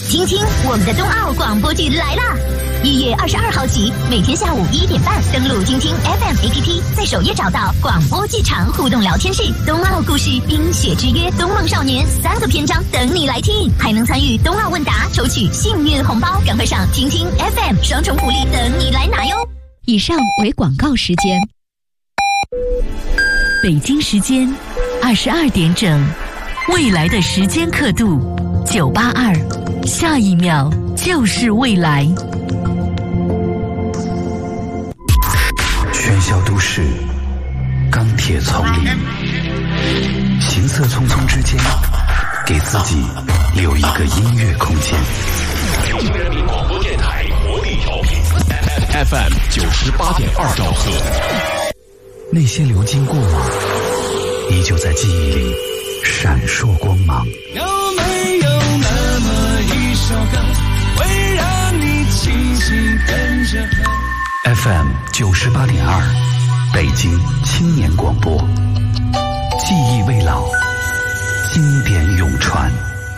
听听我们的冬奥广播剧来啦！1月22号起，每天下午1点半登录听听 FM APP， 在首页找到广播剧场互动聊天室，冬奥故事、冰雪之约、冬梦少年3个篇章等你来听，还能参与冬奥问答，抽取幸运红包，赶快上听听 FM， 双重福利等你来拿哟！ 以上为广告时间。北京时间22点整，未来的时间刻度982，下一秒就是未来。 喧嚣都市，钢铁丛林，行色匆匆之间，给自己留一个音乐空间。 北京人民广播电台活力调频 FM 98.2兆赫。 那些流金过往，依旧在记忆里闪烁光芒。 有没有那么一首歌，会让你轻轻跟着和 ？FM 98.2，北京青年广播，记忆未老，经典永传。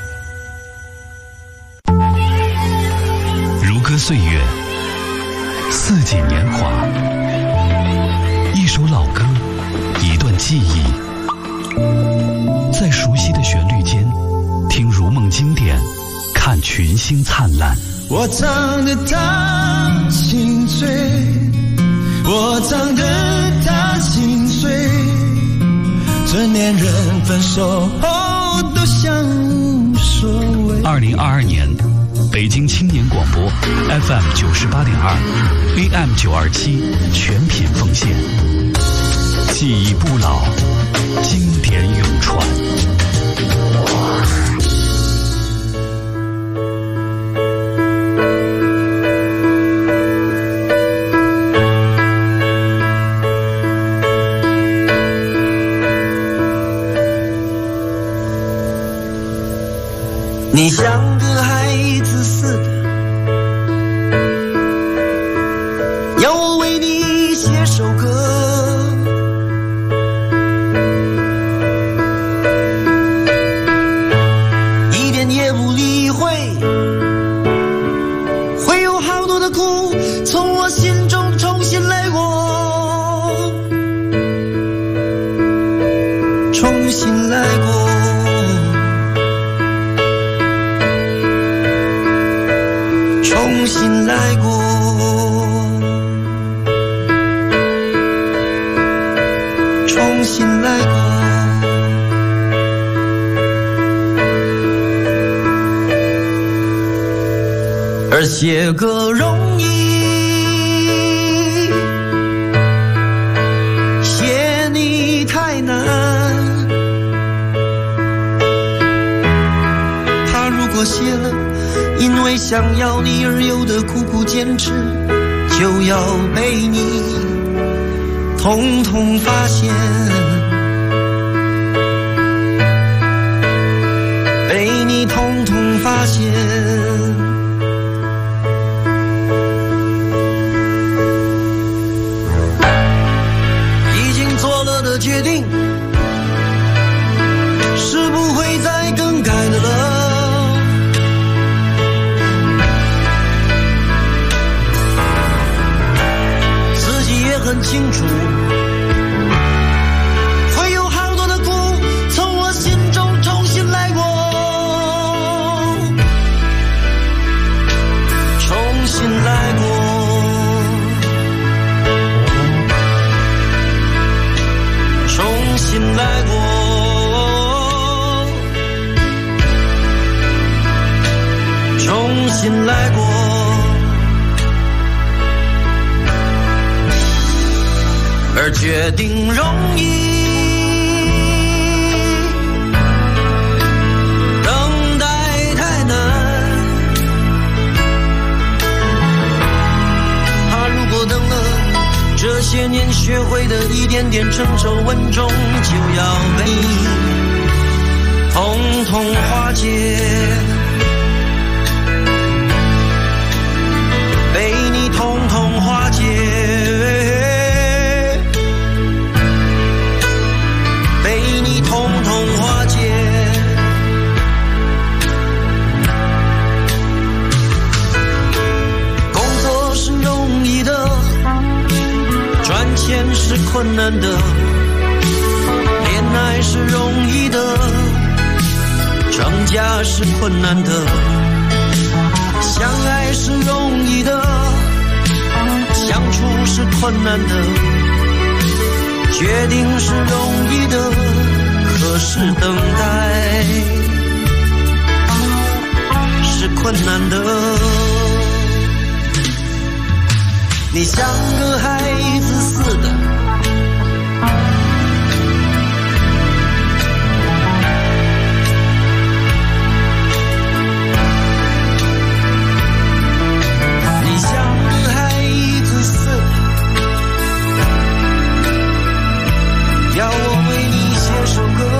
如歌岁月，四季年华，一首老歌，一段记忆，在熟悉的旋律间，听如梦经典，看群星灿烂。 我唱得他心碎，我唱得他心碎，成年人分手后都像无所谓。 2022年，北京青年广播 FM 98.2 AM 927全品奉献，记忆不老，经典永传。 你像个孩子似的，要我为你写首歌，一点也不理会，会有好多的苦从我心中重新来过，重新来过。重新来过，重新来过，而写歌容易，写你太难。他如果写了，因为想要你而有的苦苦坚持，就要被你统统发现，被你统统发现。已经做了的决定，是不会再更改的了。很清楚，会有好多的苦从我心中重新来过，重新来过，重新来过，重新来过。而决定容易，等待太难。他如果等了，这些年学会的一点点成熟稳重，就要被统统化解，被你统统化解。统统化解， 困难的，恋爱是容易的，成家是困难的，相爱是容易的，相处是困难的，决定是容易的，可是等待是困难的。你像个孩子似的，你像个孩子似的，要我为你写首歌，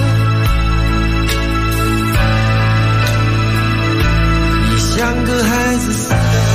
你像个孩子似的。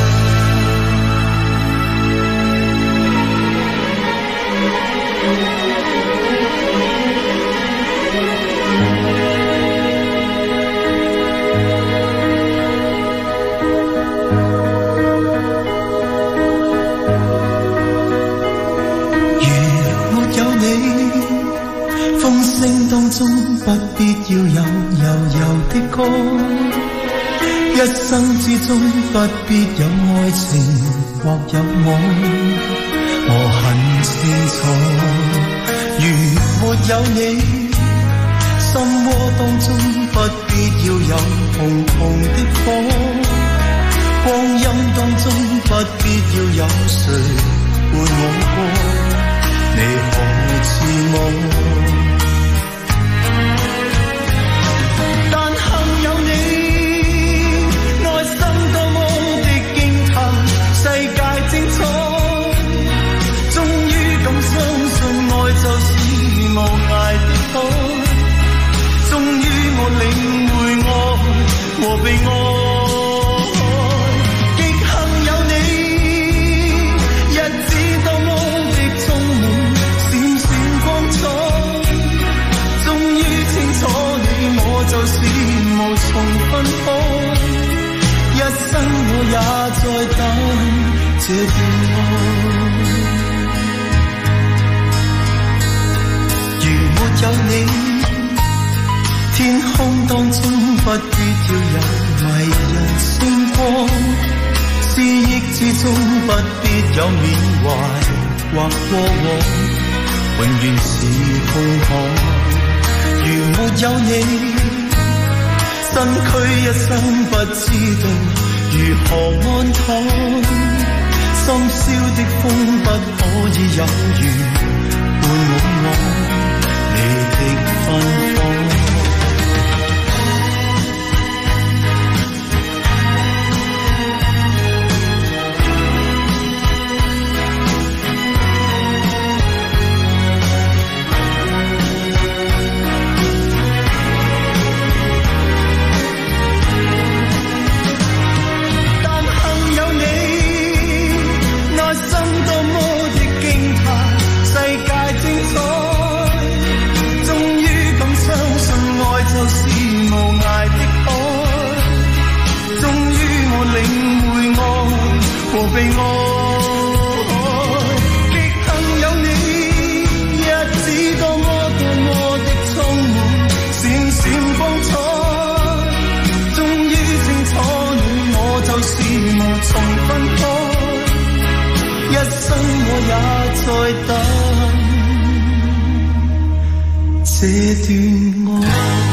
當中不必要有悠悠的歌，一生之中不必有愛情或有我很清楚，如沒有你，心窩當中不必要有紅紅的火，光陰當中不必要有誰伴我過，你好似我。無涯的海，終於我領會愛和被愛，極幸有你，日子多麼的充滿閃閃光彩，終於清楚你我就是無從分開，一生我也在等這段愛。沒有你，天空當中不必要有迷人星光，思憶之中不必有緬懷或過往，永遠是空巷。如沒有你，身軀一生不知道如何安躺，深宵的風不可以有緣伴我。你的芬芳。但幸有你，內心多麼的驚嘆，世界精彩。就是無涯的海，終於我領會愛和被愛，極幸有你，日子多麼的充滿閃閃光彩，終於清楚你我就是無從分開，一生我也在等這段愛。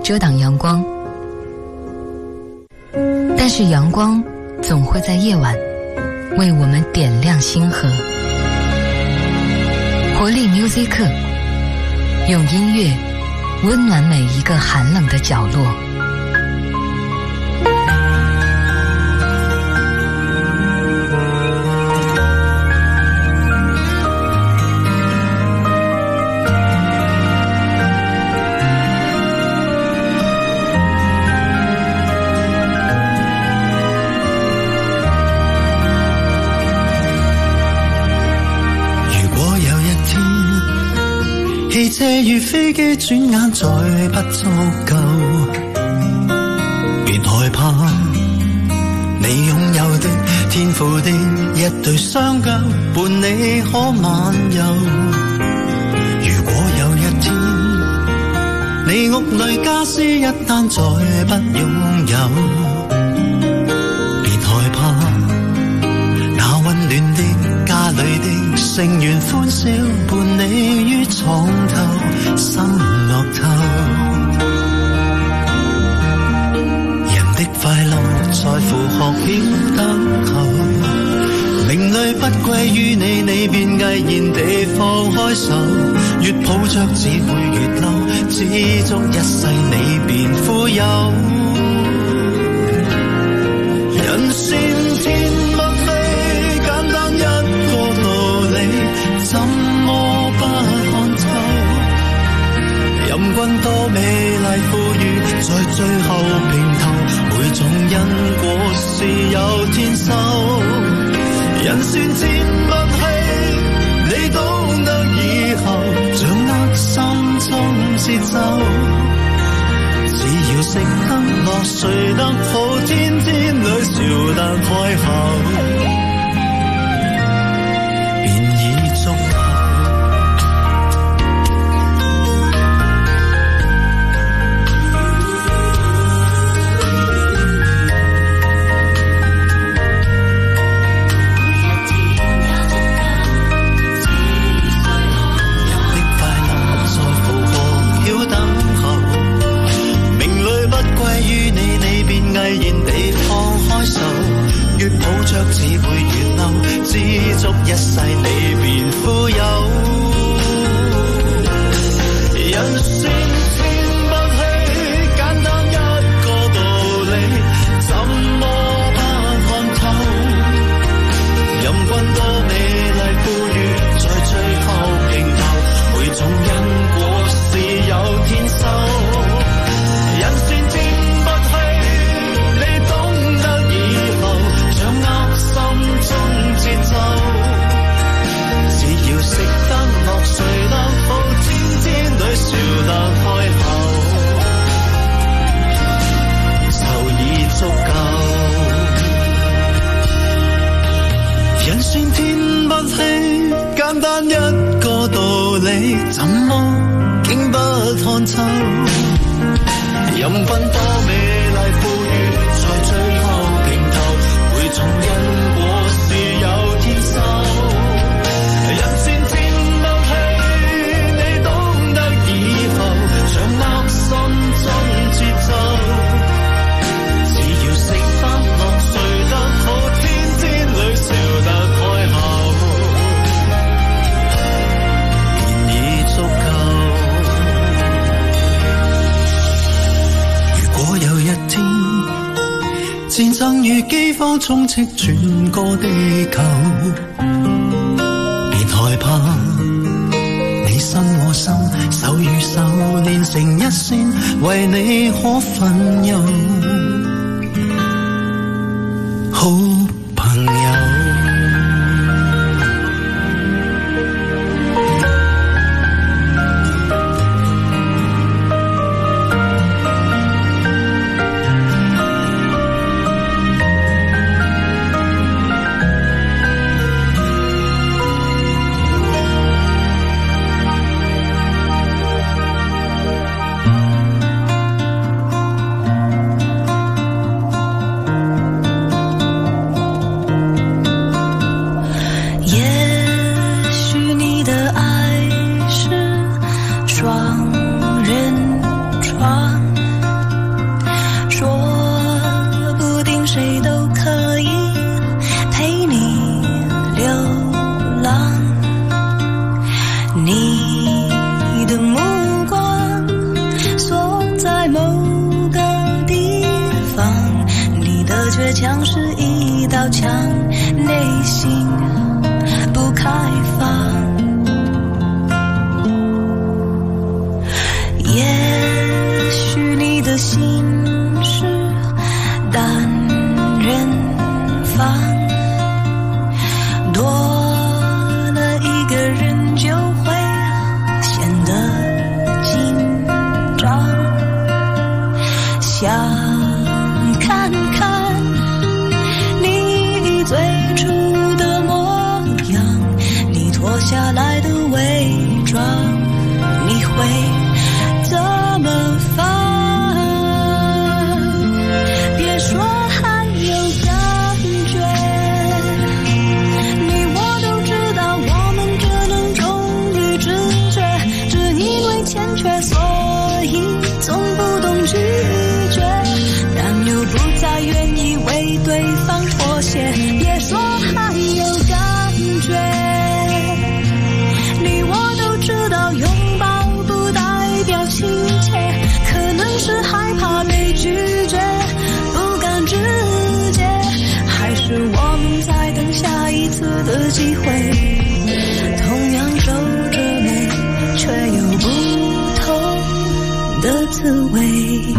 遮挡阳光，但是阳光总会在夜晚为我们点亮星河。活力 Music， 用音乐温暖每一个寒冷的角落。 汽車與飛機轉眼再不足夠，別害怕，你擁有的天賦的一對雙腳伴你可漫遊。如果有一天你屋裏家私一單再不擁有，別害怕，那溫暖的家裏的成員歡笑伴你於床頭心樂透。人的快樂在乎學曉等候，名利不歸於你，你便毅然地放開手，越抱着只會越嬲，知足一世你便富有。人算天不非，簡單一個道理，怎麼不看透？任君多美麗富裕，在最後平頭，每種因果是有天收。人算天不欺，你懂得以後，掌握心中節奏。只要識得落睡得好，天天裏笑得開口，便已足夠。毅然地放開手，越抱着只會越嬲，知足一世你便富有。人算天不欺，簡單一個道理，怎麼不看透？任君多美麗富裕，在最後平頭，每種因果是有天收。人算天中節奏，只要識得落睡得好，天天裏笑得開口，就已足夠。人算天不欺，簡單一個道理，怎麼竟不看透？任君多美麗富裕，在最後平頭，每種因果是有天收。人算天不欺，你懂得以後，掌握心中節奏。只要識得落睡得好，天天裏笑得開口，便已足夠。如果有一天戰爭與饑荒充斥全個地球，別害怕，你心我心，手與手連成一線，為你可分憂，好朋友。 我却像是一道墙，内心不开放。也许你的心是单人房，多了一个人就会显得紧张。想看看你最初的模样，你脱下来的伪装，你会怎么放？别说还有感觉，你我都知道我们只能忠于直觉，只因为欠缺所以总不懂拒绝，但又不再愿意为对方妥协。别说还有感觉，你我都知道拥抱不代表亲切，可能是害怕被拒绝，不敢直接，还是我们在等下一次的机会，同样皱着眉，却有不同的滋味。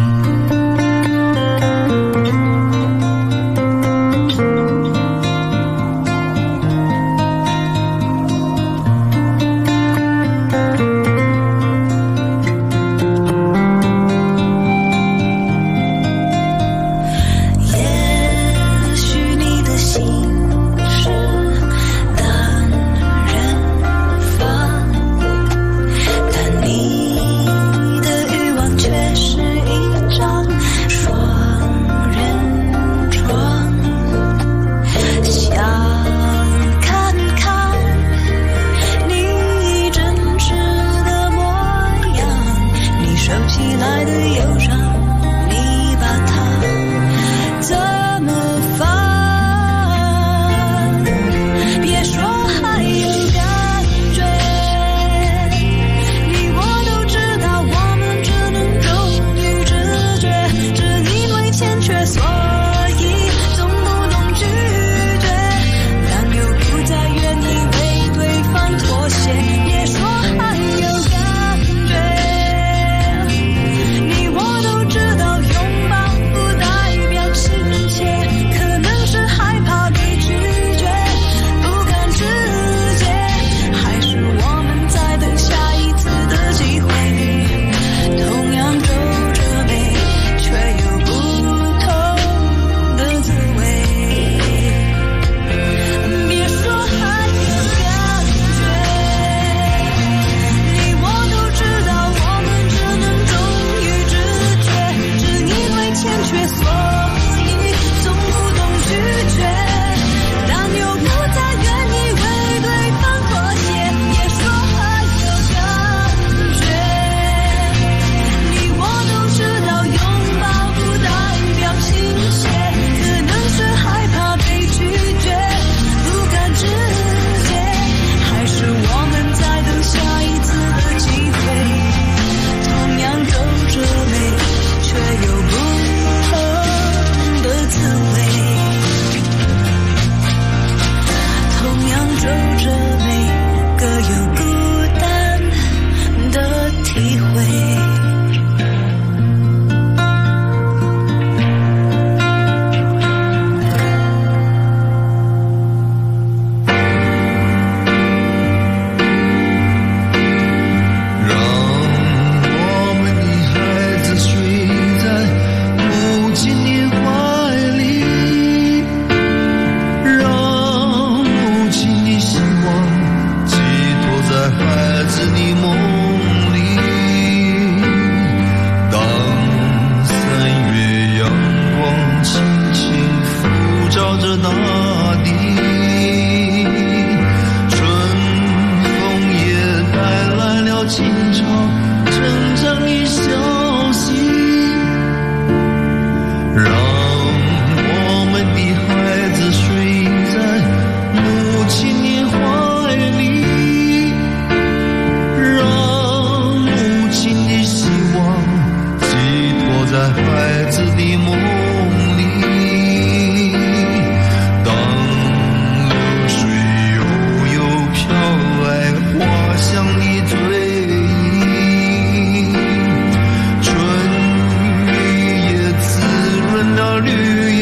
在孩子的梦里。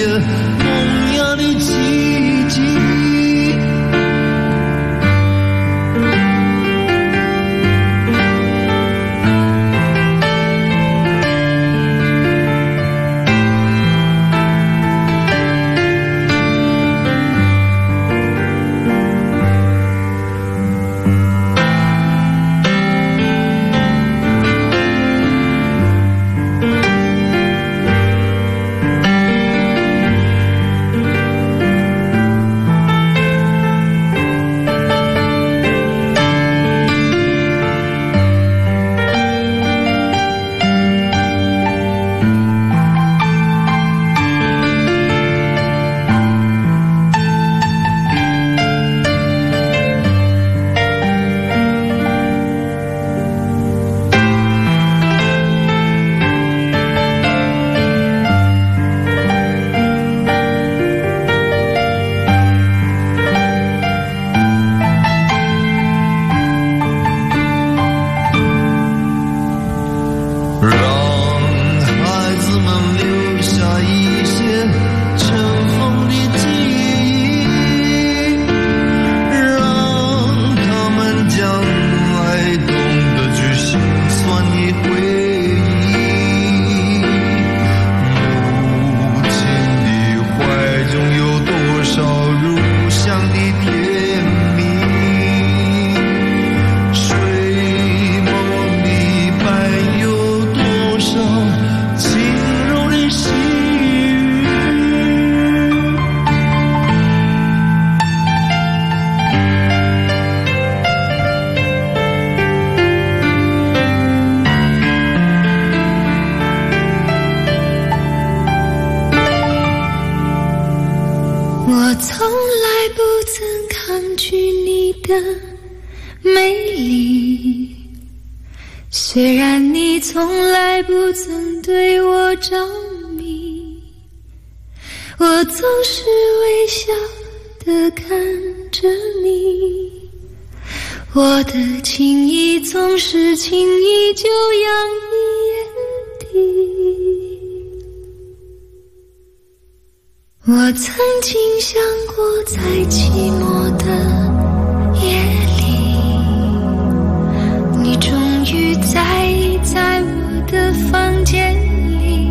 萌芽的奇迹。 我从来不曾抗拒你的美丽，虽然你从来不曾对我着迷，我总是微笑地看着你，我的情意总是轻易就洋溢眼底。我曾经想过，在寂寞的夜里，你终于在我的房间里，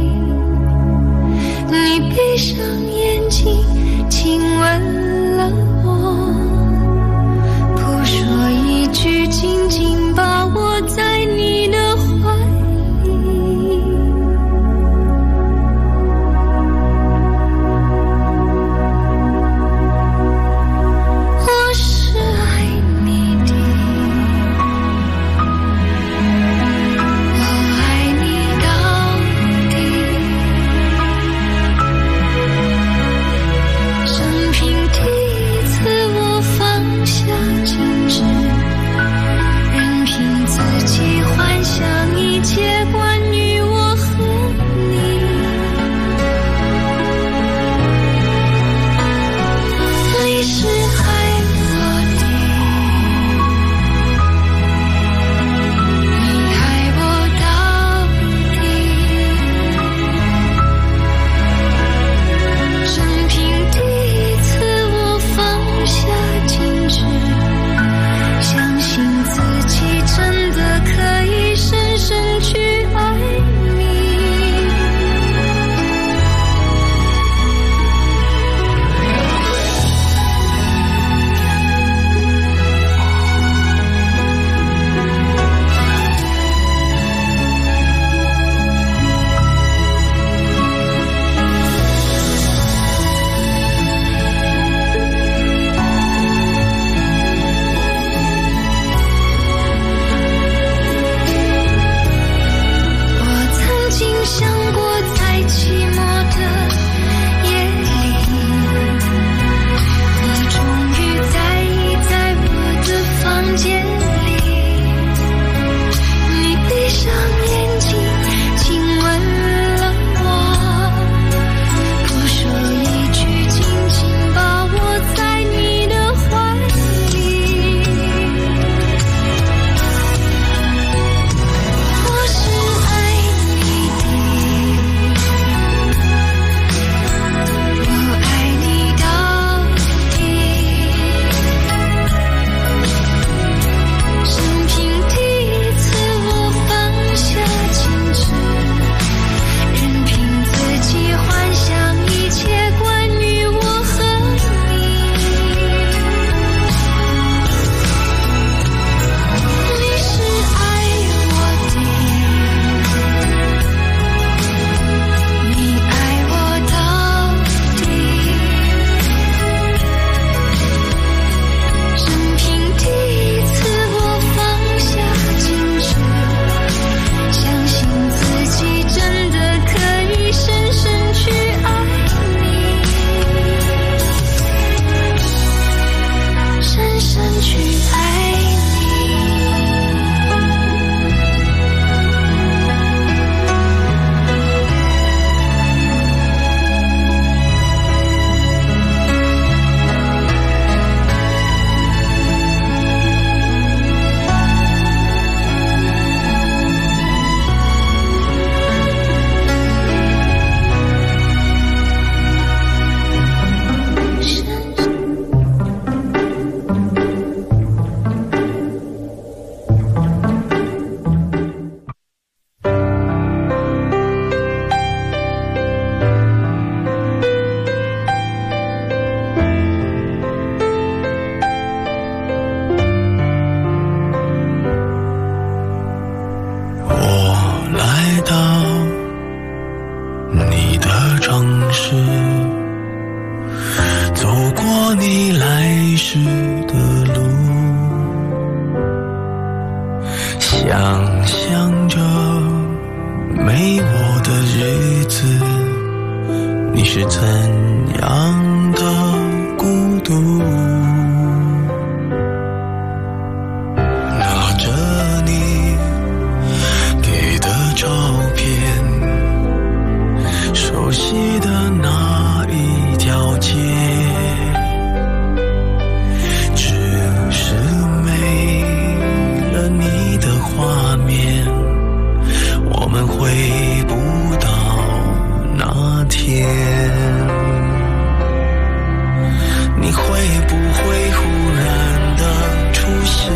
你闭上眼睛亲吻了我，不说一句，紧紧把我在你的怀里。我是爱你的，我爱你到底，生平第一次逝的路，想象着没我的日子，你是怎样的孤独。拿着你给的照片，熟悉的那一条街，只是没了你的画面，我们回不到那天。你会不会忽然的出现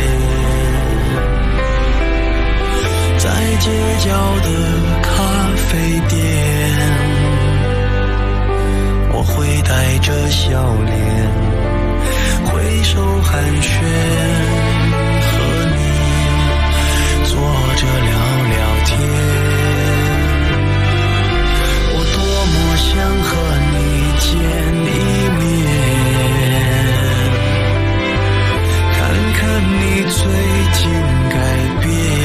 在街角的咖啡店？我会带着笑脸挥手寒暄，和你坐着聊聊天。我多么想和你见一面，看看你最近改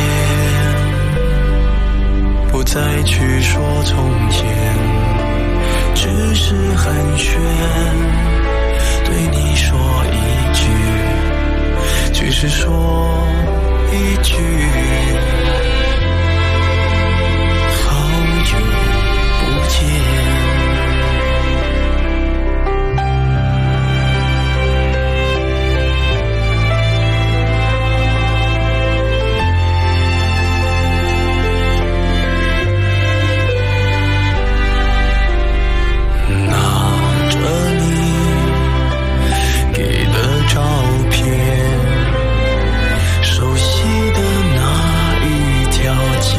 变，不再去说从前，只是寒暄，对你说一句，只是说一句，好久不见。照片，熟悉的那一条街，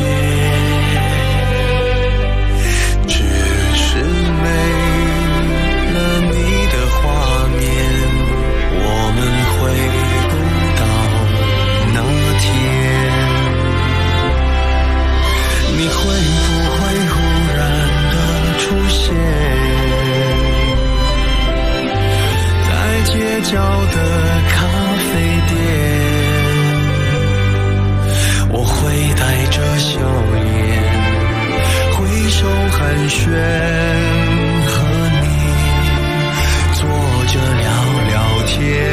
只是没了你的画面，我们回不到那天。你会不会忽然的出现街角的咖啡店？我会带着笑脸挥手寒暄，和你坐着聊聊天。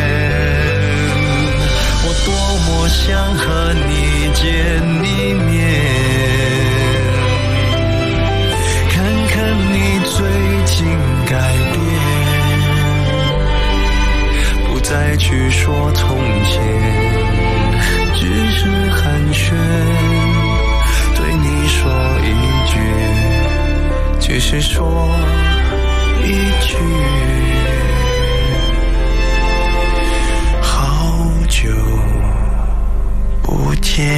我多么想和你见一面，看看你最近改变，不再去说从前，只是寒暄，对你说一句，只是说一句，好久不见。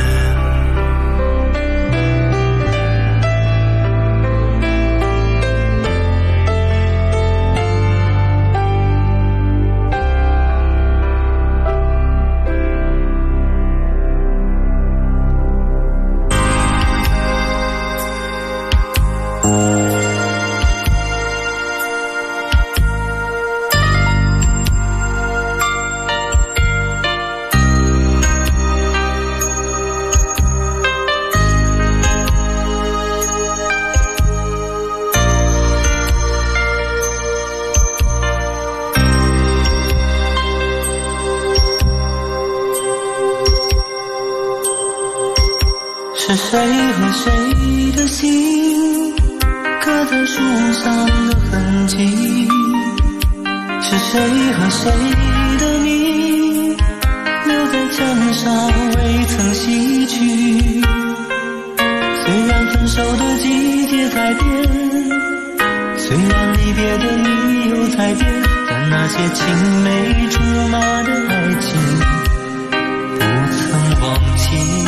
是谁和谁的心刻在树上的痕迹？是谁和谁的名留在墙上未曾洗去？虽然分手的季节在变，虽然离别的理由在变，但那些青梅竹马的爱情不曾忘记。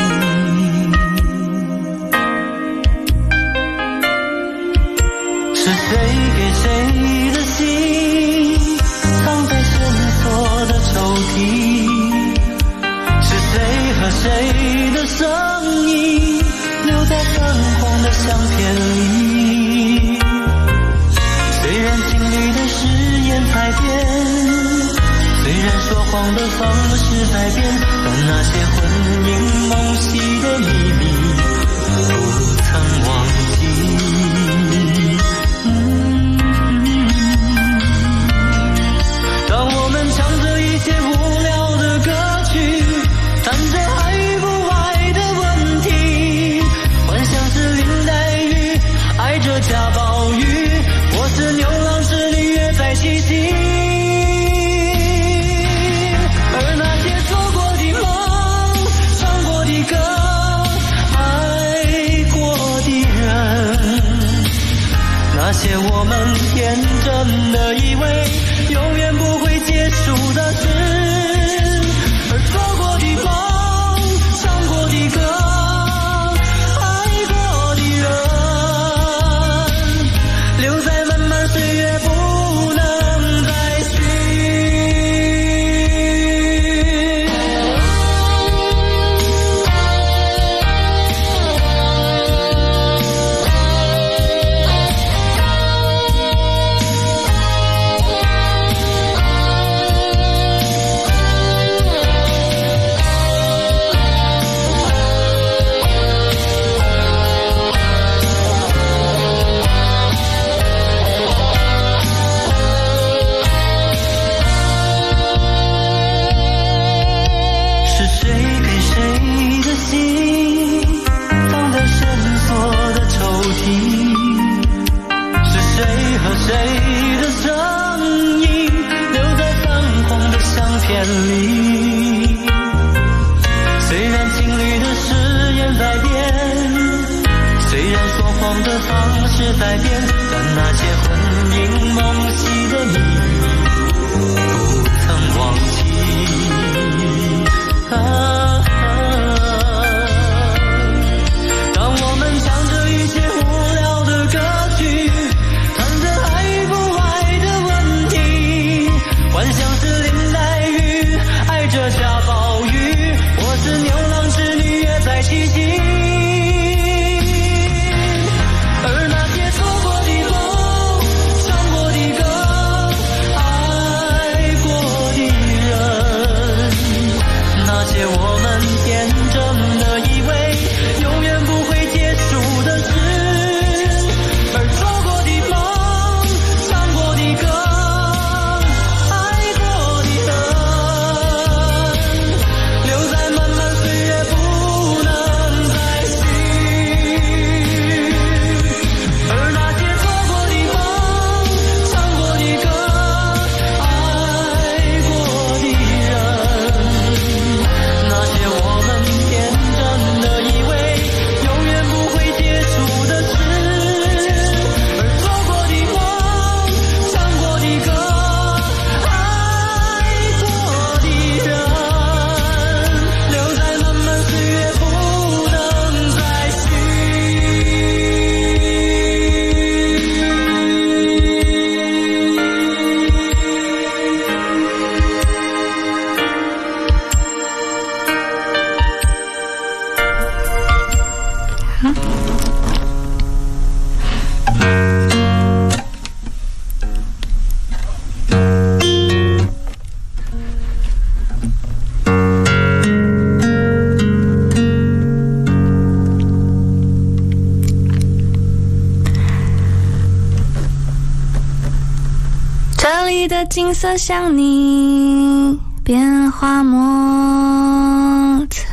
是谁给谁的心藏在深锁的抽屉？是谁和谁的声音留在泛黄的相片里？虽然经历的誓言在变， 然说谎的方式在变，但那些魂萦梦系的秘密不曾忘记。当我们唱着一些无聊的歌曲，谈着爱不爱的问题，幻想是林黛玉爱着贾宝玉，我是牛郎织女约在七夕。而那些做过的梦，唱过的歌，爱过的人，那些我们天真的以为永远不会结束的事，而做过的梦，唱过的歌，爱过的人，留在漫漫岁月不能再续。虽然情侣的誓言在变，虽然说谎的方式在变，但那些魂萦梦系的秘密不曾忘记。当我们唱着一些无聊的歌曲，谈着爱不爱的问题，幻想是林黛玉爱着贾宝玉，我是牛郎织女约在七夕。而那些做过的梦，唱过的歌，爱过的人，那些我们天真的以为永远不会结束的事，而做过的梦，唱过的歌，爱过的人，留在漫漫岁月不能再续。而那些做过的梦，唱过的歌，爱过的人，那些我们天真的以为永远不会结束的事，而做过的梦，唱过的歌，爱过的人，留在漫漫岁月不能再续。 这里的景色像你变化莫测，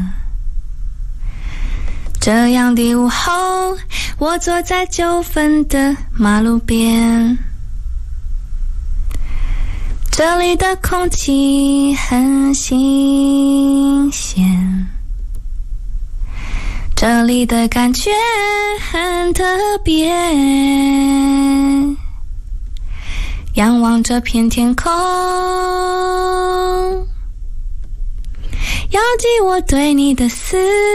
这样的午后，我坐在9分的马路边，这里的空气很新鲜，这里的感觉很特别，仰望这片天空，遥寄我对你的思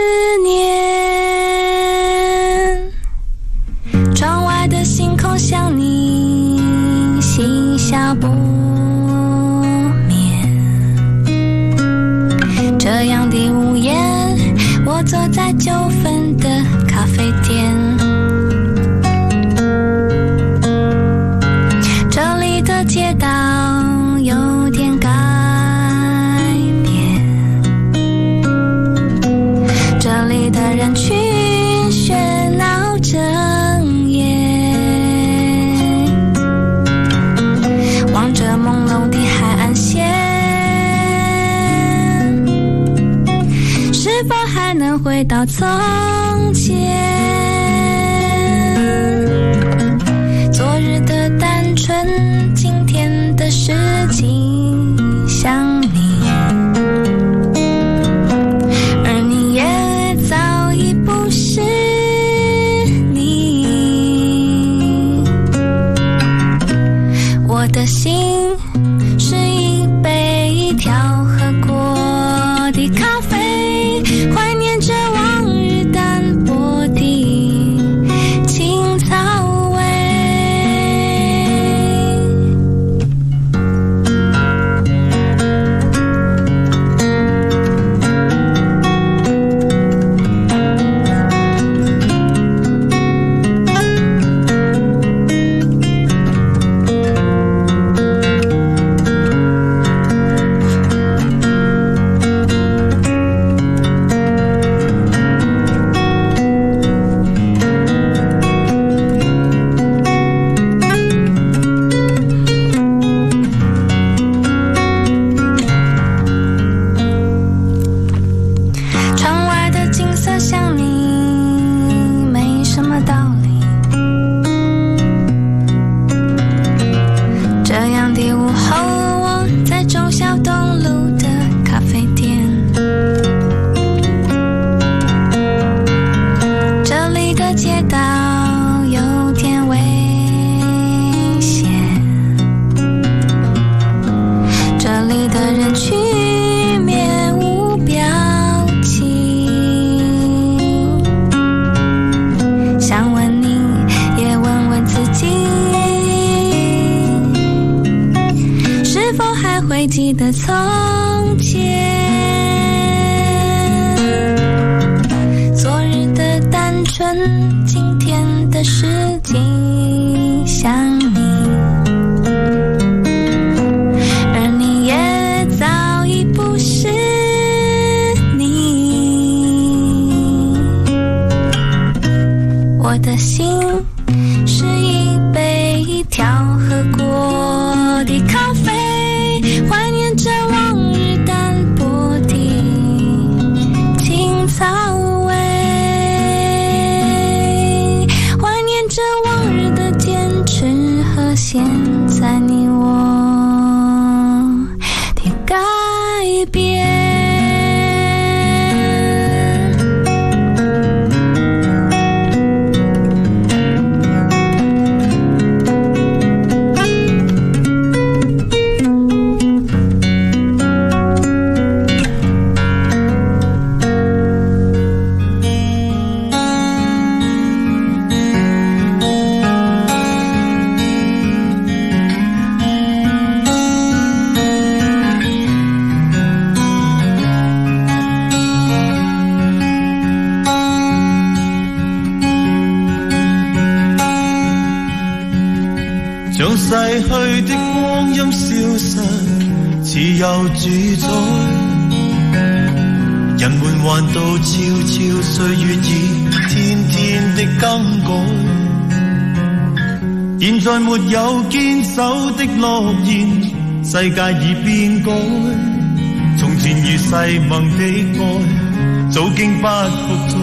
念。窗外的星空像你嬉笑不眠，这样的午夜，我坐在9分的咖啡店，这里的街道有点干回到从前，昨日的单纯，今天的事情想你，而你也早已不是你。我的心是一杯调和过的咖啡，怀念着往日淡薄的青草味。窗外的景色像你，没什么道理。这样的午后，我在忠孝东路的咖啡店，这里的街道有点危险，这里的人群面无表情，想问你，也问问自己，是否还会记得从前？昨日的单纯，今天的事情想你，而你也早已不是你。我的心是一杯调和过的咖啡，怀念着往日淡薄的青草味，怀念着往日的坚持和现在你我的改变。 將逝去的光陰消失，自由主宰。人們還道悄悄歲月已天天的更改，現在沒有堅守的諾言，世界已變改。從前如誓盟的愛，早經不復再。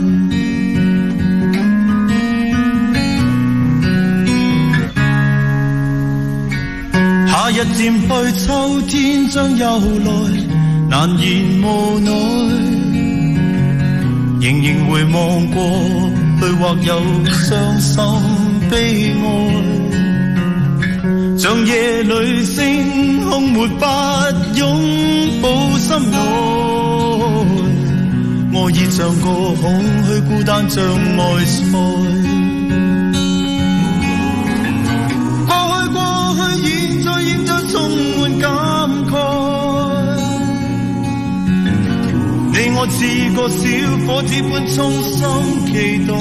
夏日漸去，秋天將又來，難言無奈。仍然回望過去，或有傷心悲哀。像夜裏星空沒法擁抱心內，愛意像個空虛孤單像外塞。充滿感慨，你我似個小伙子般衷心期待。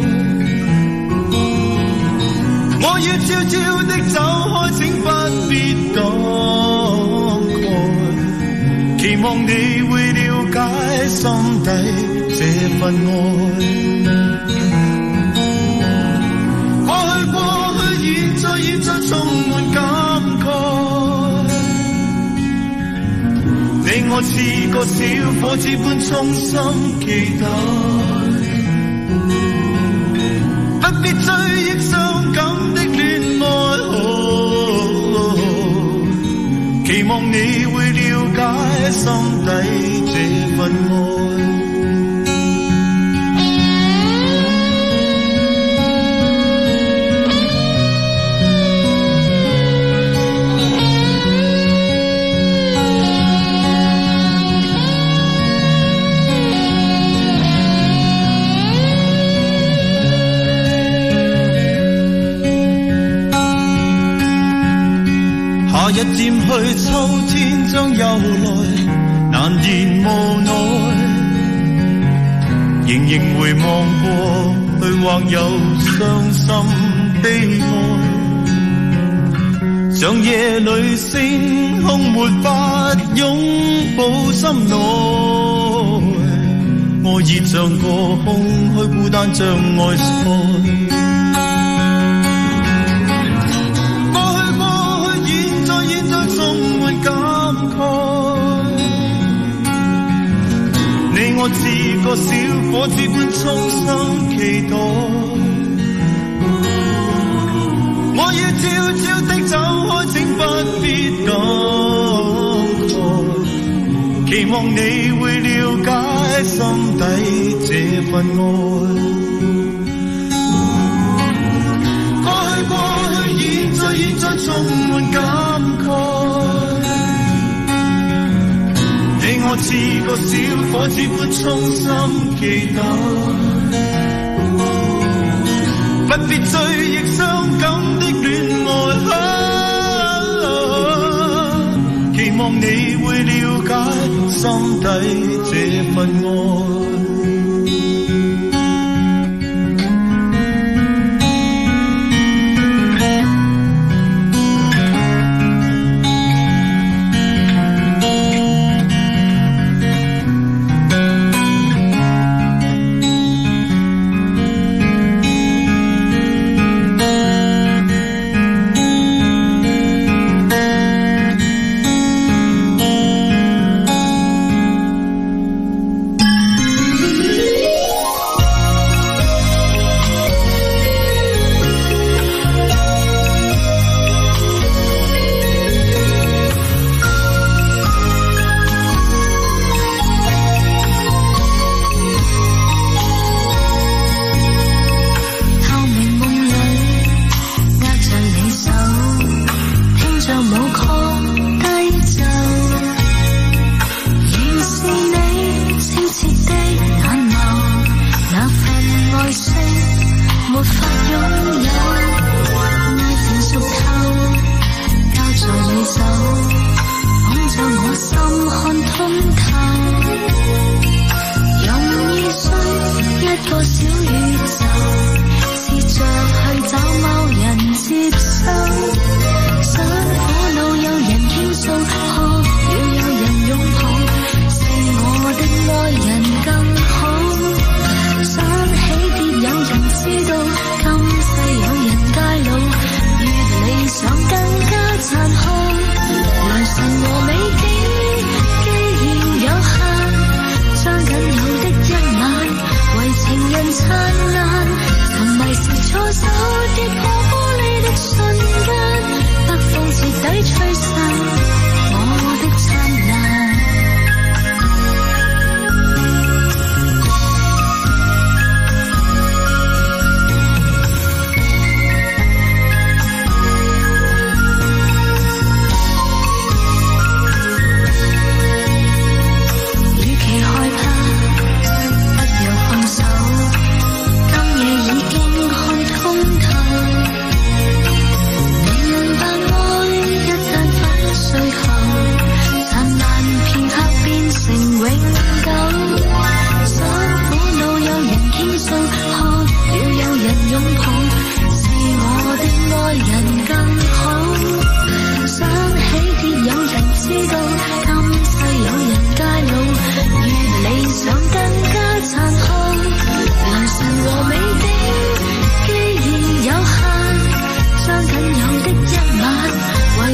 我要悄悄的走開，請不必感慨，期望你會了解心底這份愛。過去現在充滿感慨，你我我似個小伙子般衷心期待，不必追憶傷感的戀愛，期望你會了解心底這份愛。夏日漸去，秋天將又來，難言無奈，仍然回望過去，或有傷心悲哀，像夜裏星空沒法擁抱心內，愛已像個空虛，孤單像愛塞。我似個小伙子般衷心期待，我要悄悄的走開，請不必感慨，期望你會了解心底這份愛。過去現在充滿感慨，我似個小伙子般衷心期待，不必追憶傷感的戀愛，期望你會了解心底這份愛。 殘酷，良辰和美景，既然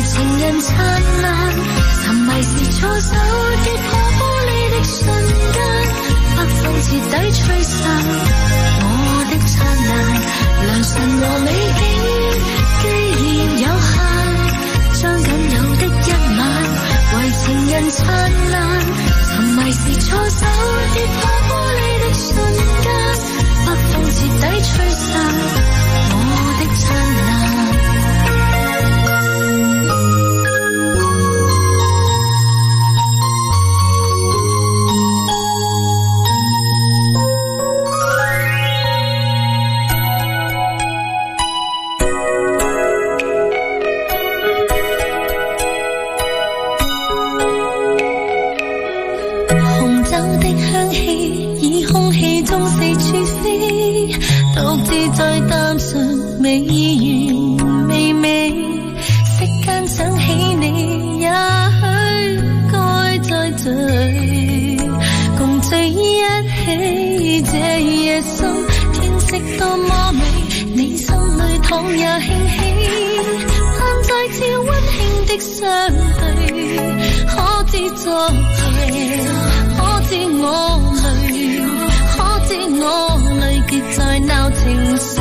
情人燦爛，沉迷時錯手跌破玻璃的瞬間，北風徹底吹散我的燦爛，良辰和美景既然有限，將僅有的一晚為情人燦爛，沉迷時錯手跌破玻璃的瞬間，北風徹底吹散我的燦爛。美完美美，息間想起你，也許該再聚，共聚一起這夜深，天色多麼美，你心裏躺也興起，盼再次溫馨的相對，可知昨夜，可知我淚，可知我淚結在鬧情緒。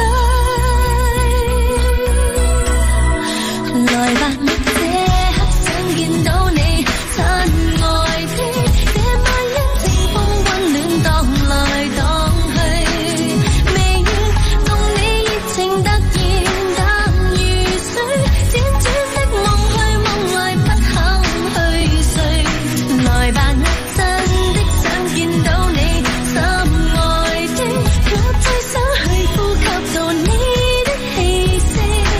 來吧，這刻想見到你，親愛的，這晚因清風溫暖蕩來蕩去，未願共你熱情突然淡如水，輾轉的夢去夢來不肯去睡。來吧，我真的想見到你，心愛的，我最想去呼吸到你的氣息。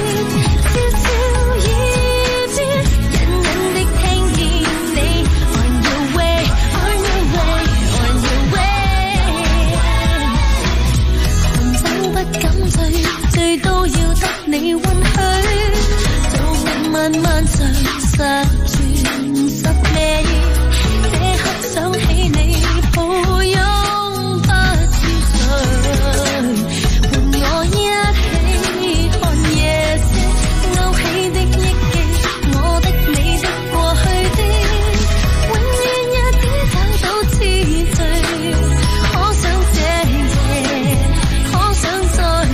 最都要得你允許，就慢慢像十全十美，這刻想起你抱擁不知誰，伴我一起看夜色，勾起的憶記，我的你的過去的，永遠也只找到次序，可想這夜，可想再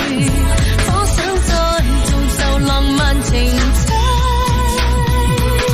可想再造就浪漫情緒。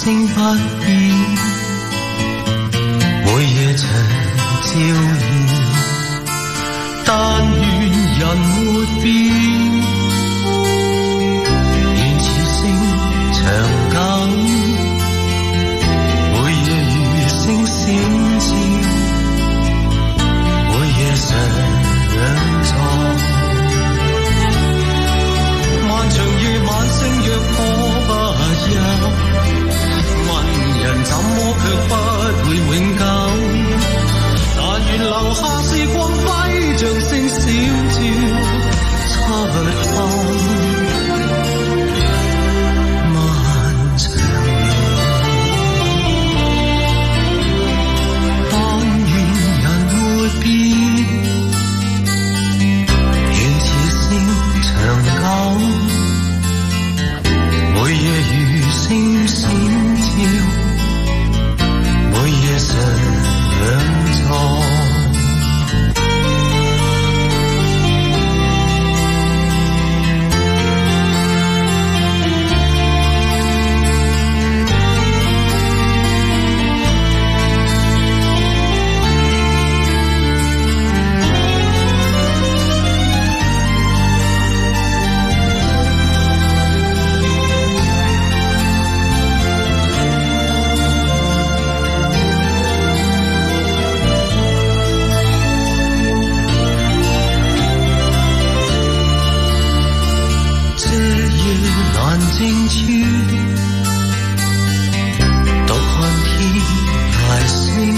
星不變，每夜長照現，但願人沒變，願此星長久，每夜如星閃照，每夜常在。漫長夜晚星若可不休，問人怎麼卻不會永久，但願留下是光輝，像星閃照出口。漫長夜，但願人沒變，願此星長久，每夜如星閃照，每夜常在。靜處獨看天大星，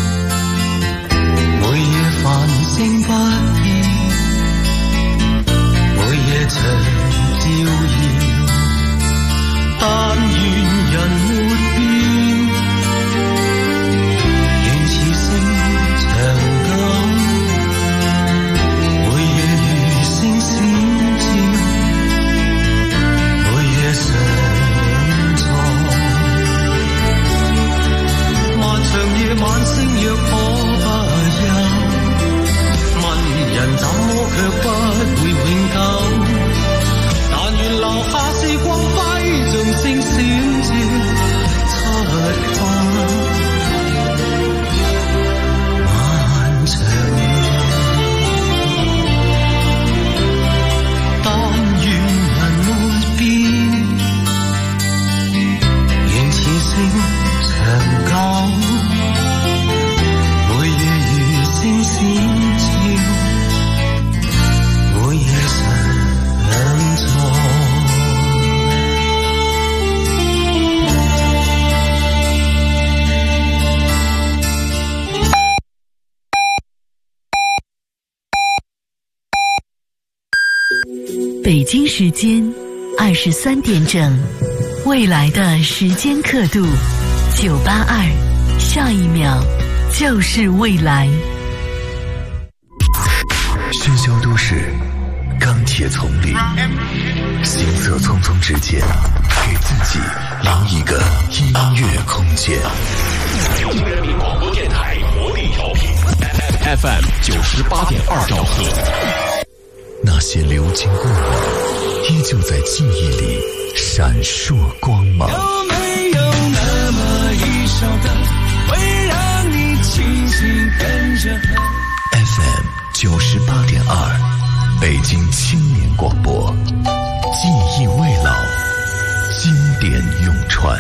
每夜繁星不變，每夜長照耀，但願人沒變，願此星長久，每夜如星閃照，常在。漫長夜晚星若可不休，問人怎麼卻不會永久，但願留下是光輝，像星閃照出口。漫長夜，但願人沒變，星長久，每夜如星閃照，每夜常在。 北京时间23点整。未来的时间刻度982，下一秒就是未来。 喧嚣都市，钢铁丛林，行色匆匆之间，给自己留一个音乐空间。 北京人民广播电台活力调频 FM 98.2兆赫。 那些流金过往，依旧在记忆里闪烁光芒。 有没有那么一首歌，会让你轻轻跟着和 FM 98.2，北京青年广播，记忆未老，经典永传。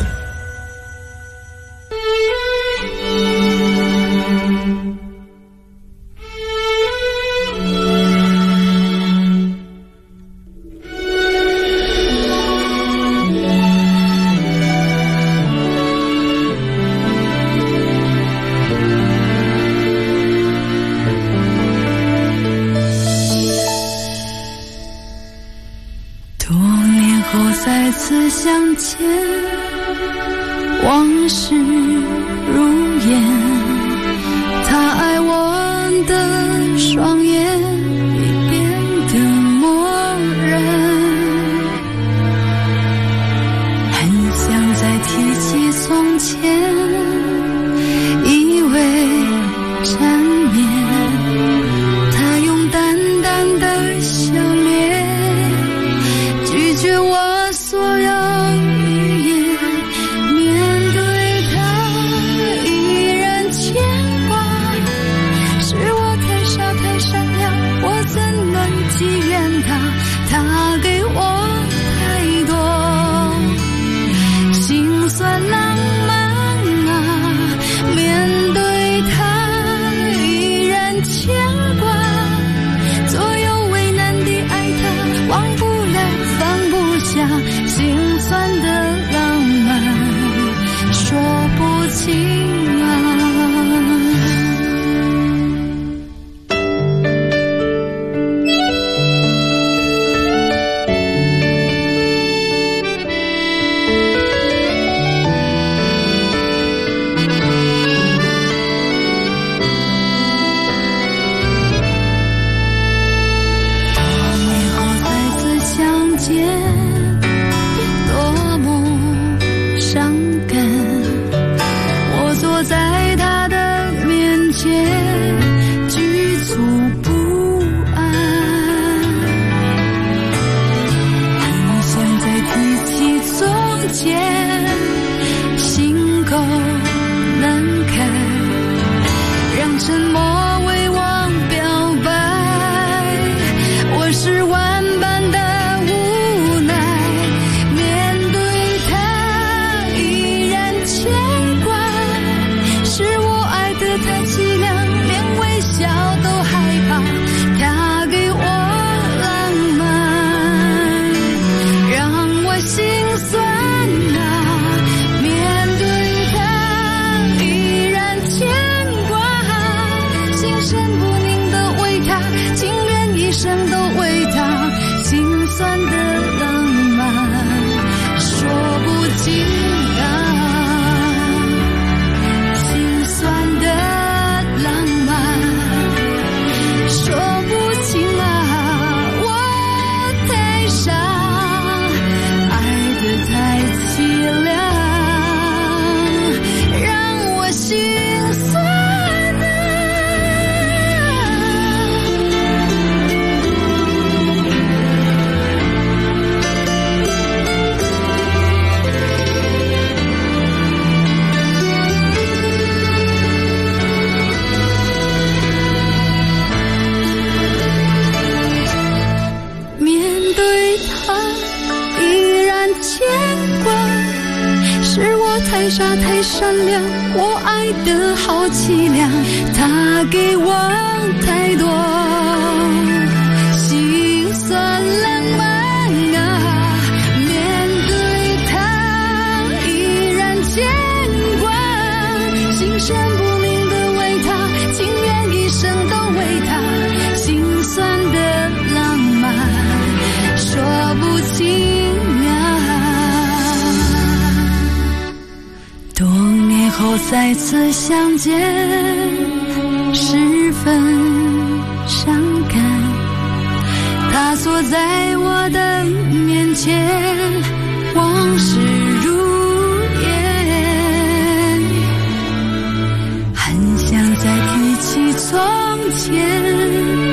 再次相见，往事如烟，他爱我的双眼已变得漠然，很想再提起从前，以为缠绵，他用淡淡的笑脸拒绝我所有语言，面算浪漫啊，面对他依然牵挂，左右为难的爱他，忘不了放不下，心酸的浪漫说不清啊。太善良，我爱得好凄凉，他给我太多心酸浪漫啊，面对他依然牵挂，心神不宁的为他，情愿一生都为他，心酸的浪漫说不清。后再次相见，十分伤感。他坐在我的面前，往事如烟，很想再提起从前。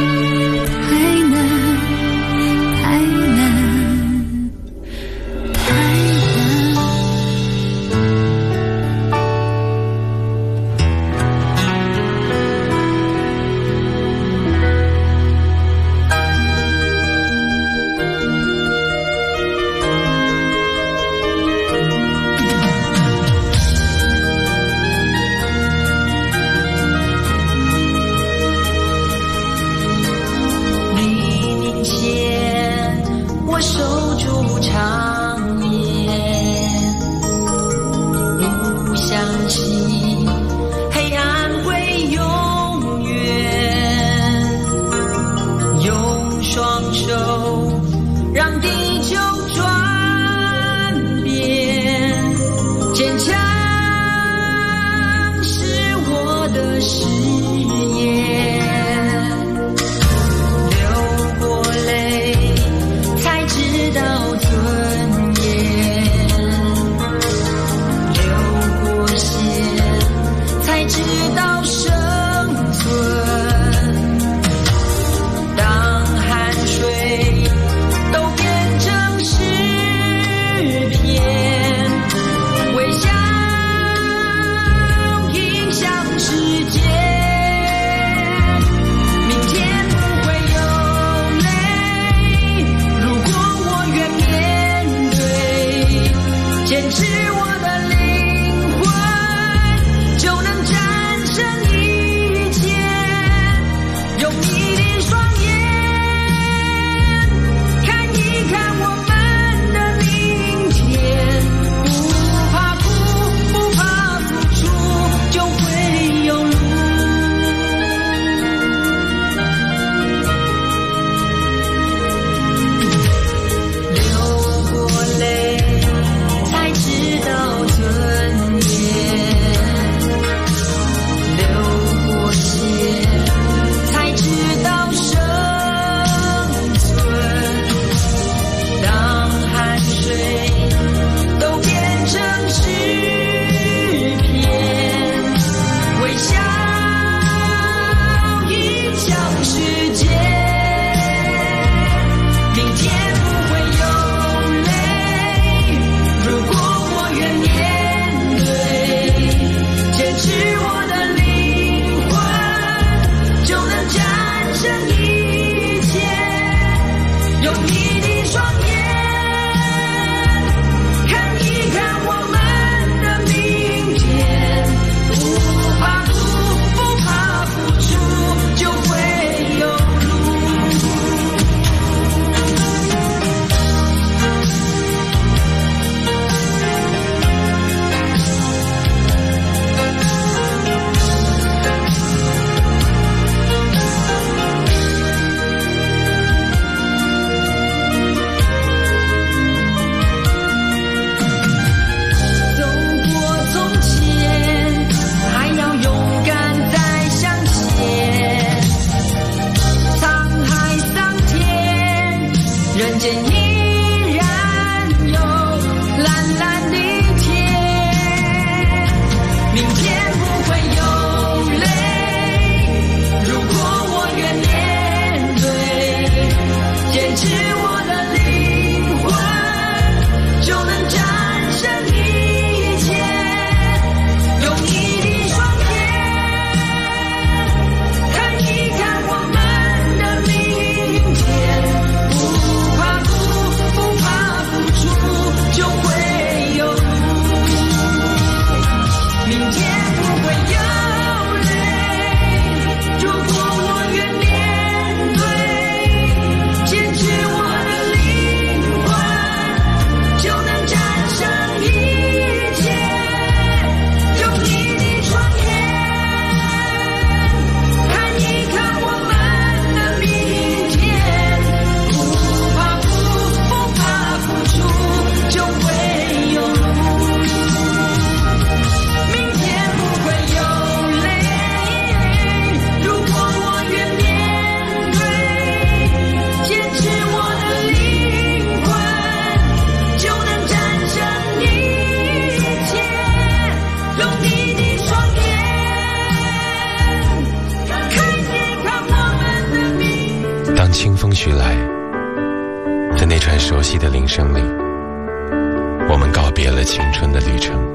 悉的铃声里，我们告别了青春的旅程，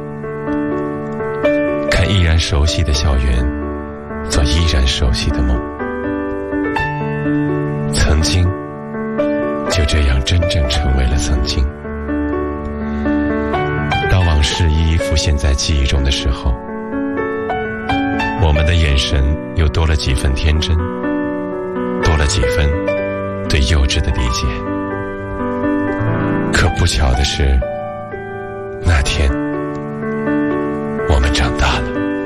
看依然熟悉的校园，做依然熟悉的梦。曾经就这样真正成为了曾经。当往事一一浮现在记忆中的时候，我们的眼神又多了几分天真，多了几分对幼稚的理解。可不巧的是，那天我们长大了。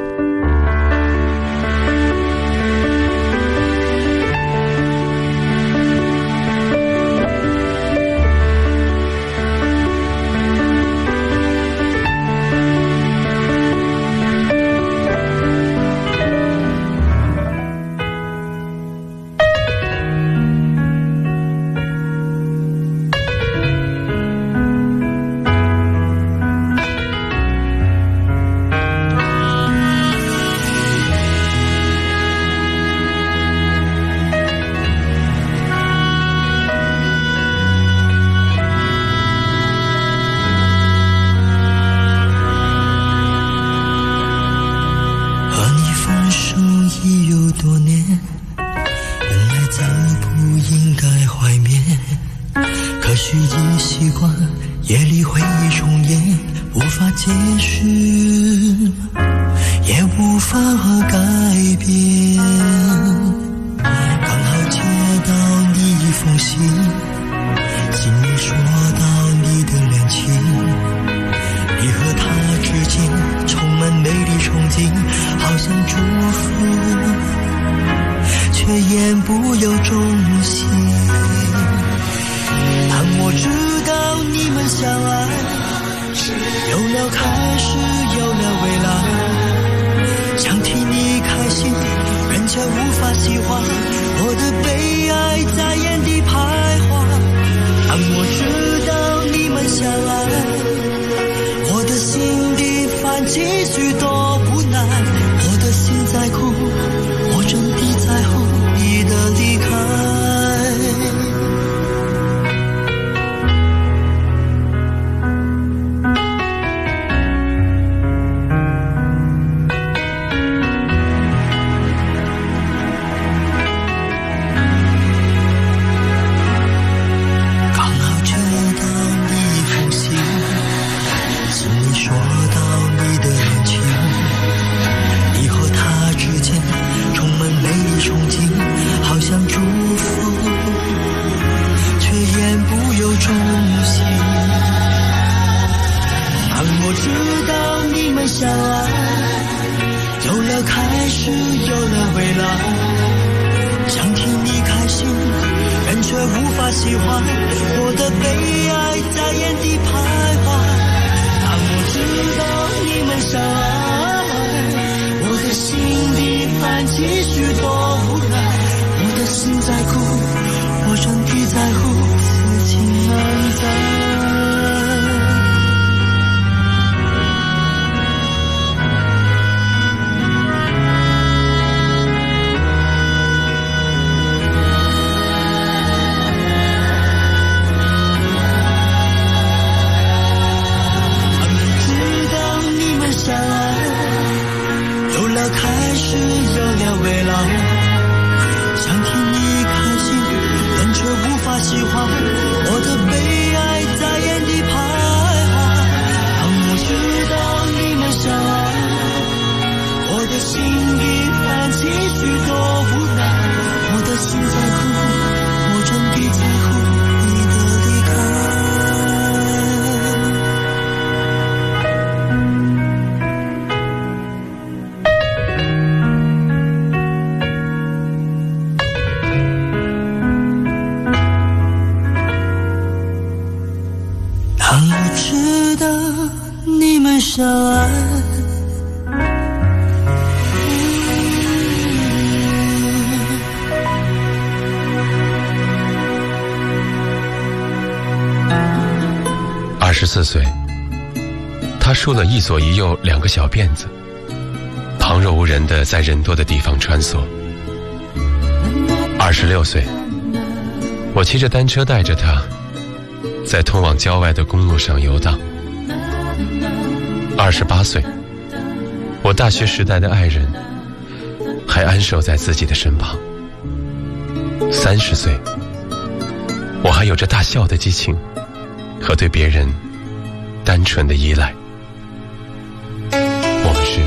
夜里回忆重演，无法解释，也无法改变。刚好接到你一封信，信里说到你的恋情，你和他之间充满美丽憧憬，好像祝福，却言不由衷心。当我知道你们相爱，有了开始，有了未来，想替你开心，人却无法喜欢，我的悲哀在眼底徘徊。当我知道你们相爱，我的心底泛起许多无奈，我的心在哭，我真的在乎你的离开。 24岁，他梳了一左一右2个小辫子，旁若无人地在人多的地方穿梭。26岁，我骑着单车带着他， 在通往郊外的公路上游荡。28岁，我大学时代的爱人还安守在自己的身旁。30岁，我还有着大笑的激情和对别人单纯的依赖。我们是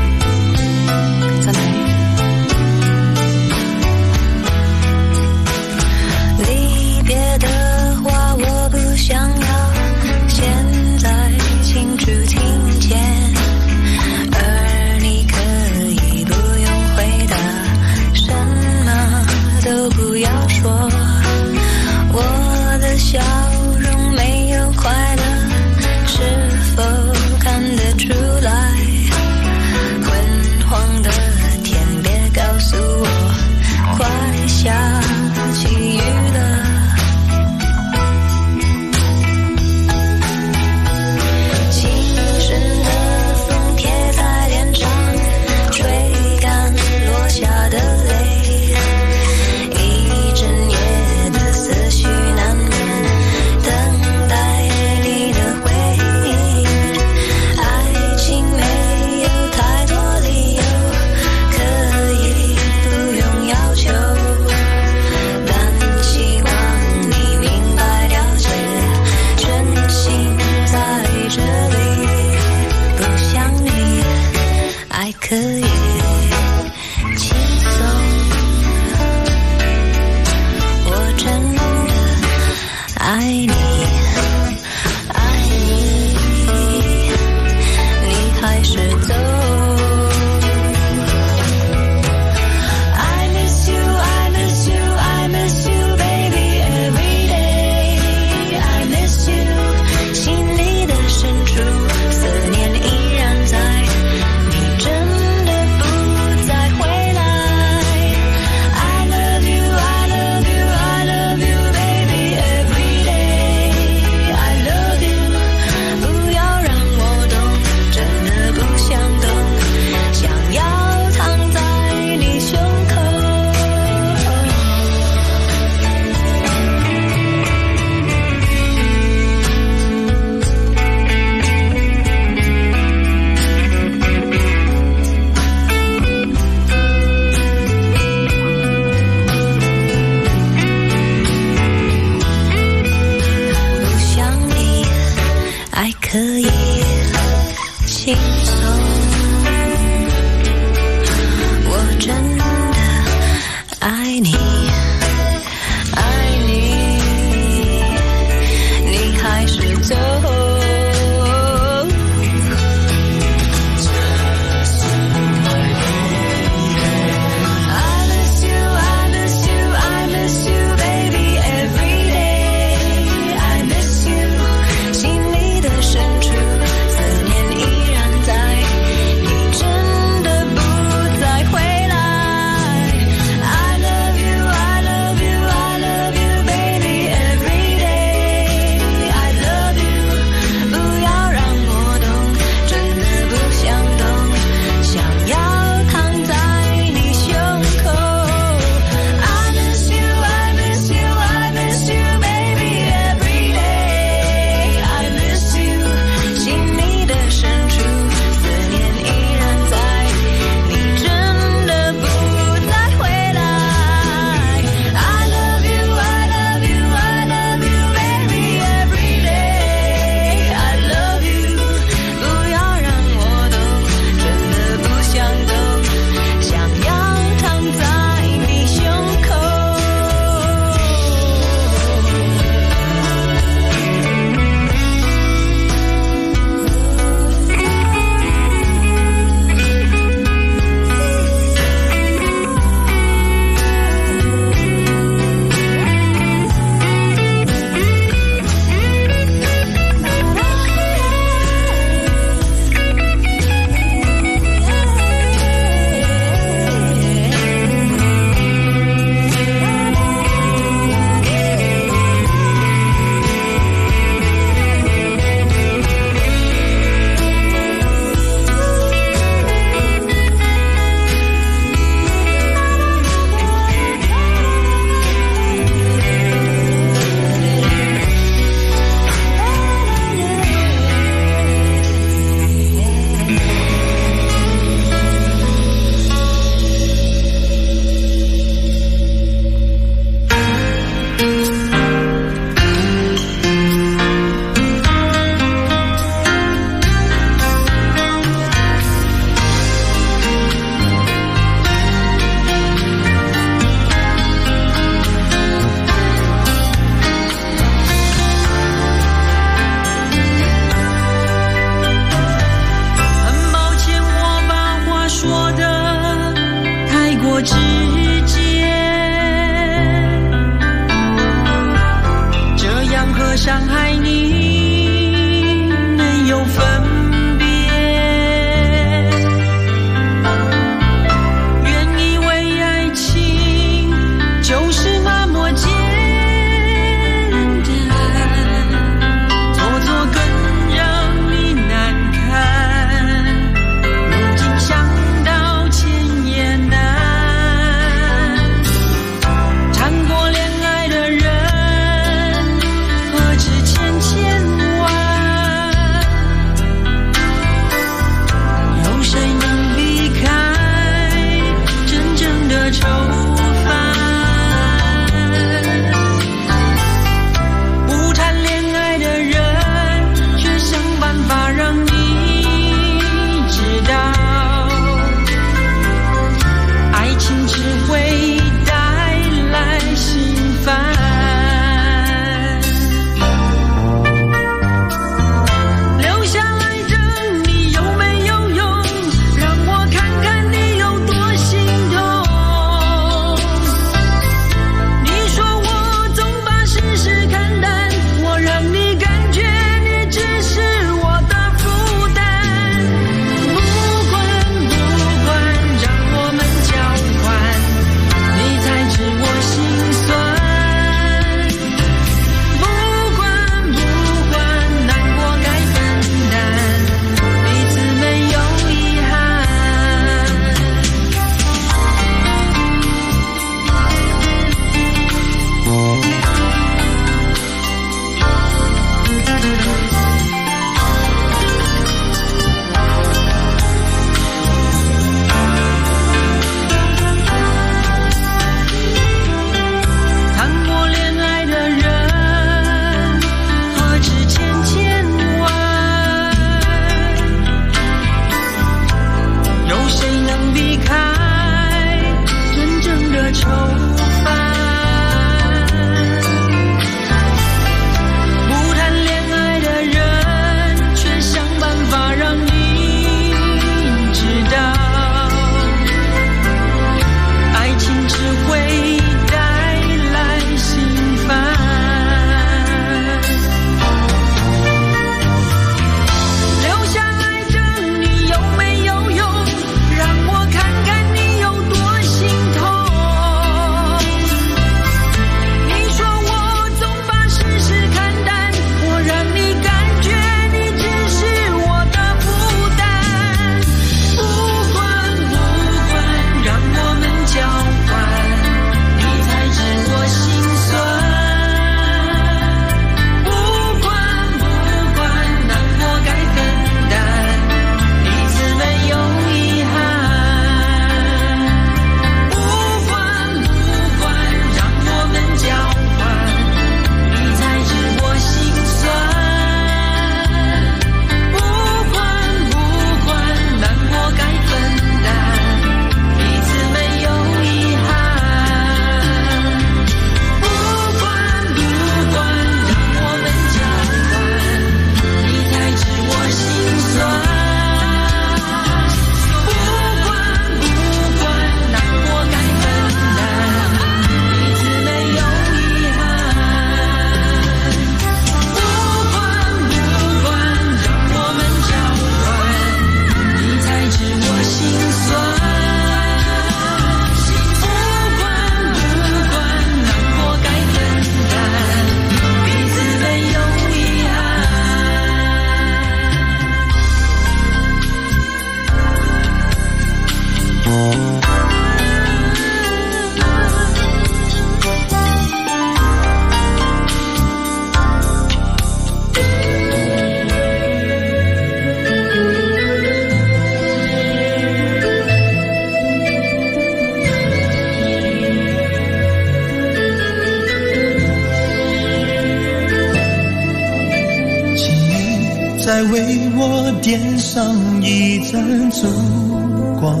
再为我点上一盏烛光，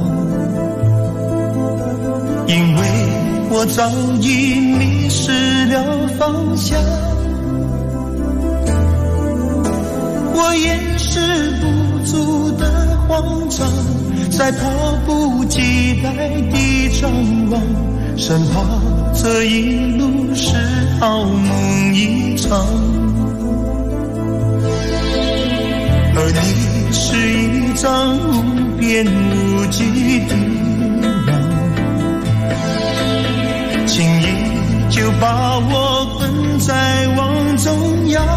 因为我早已迷失了方向，我掩饰不住的慌张，在迫不及待地张望，生怕这一路是好梦一场。而你是一张无边无际的网，轻易就把我困在网中央。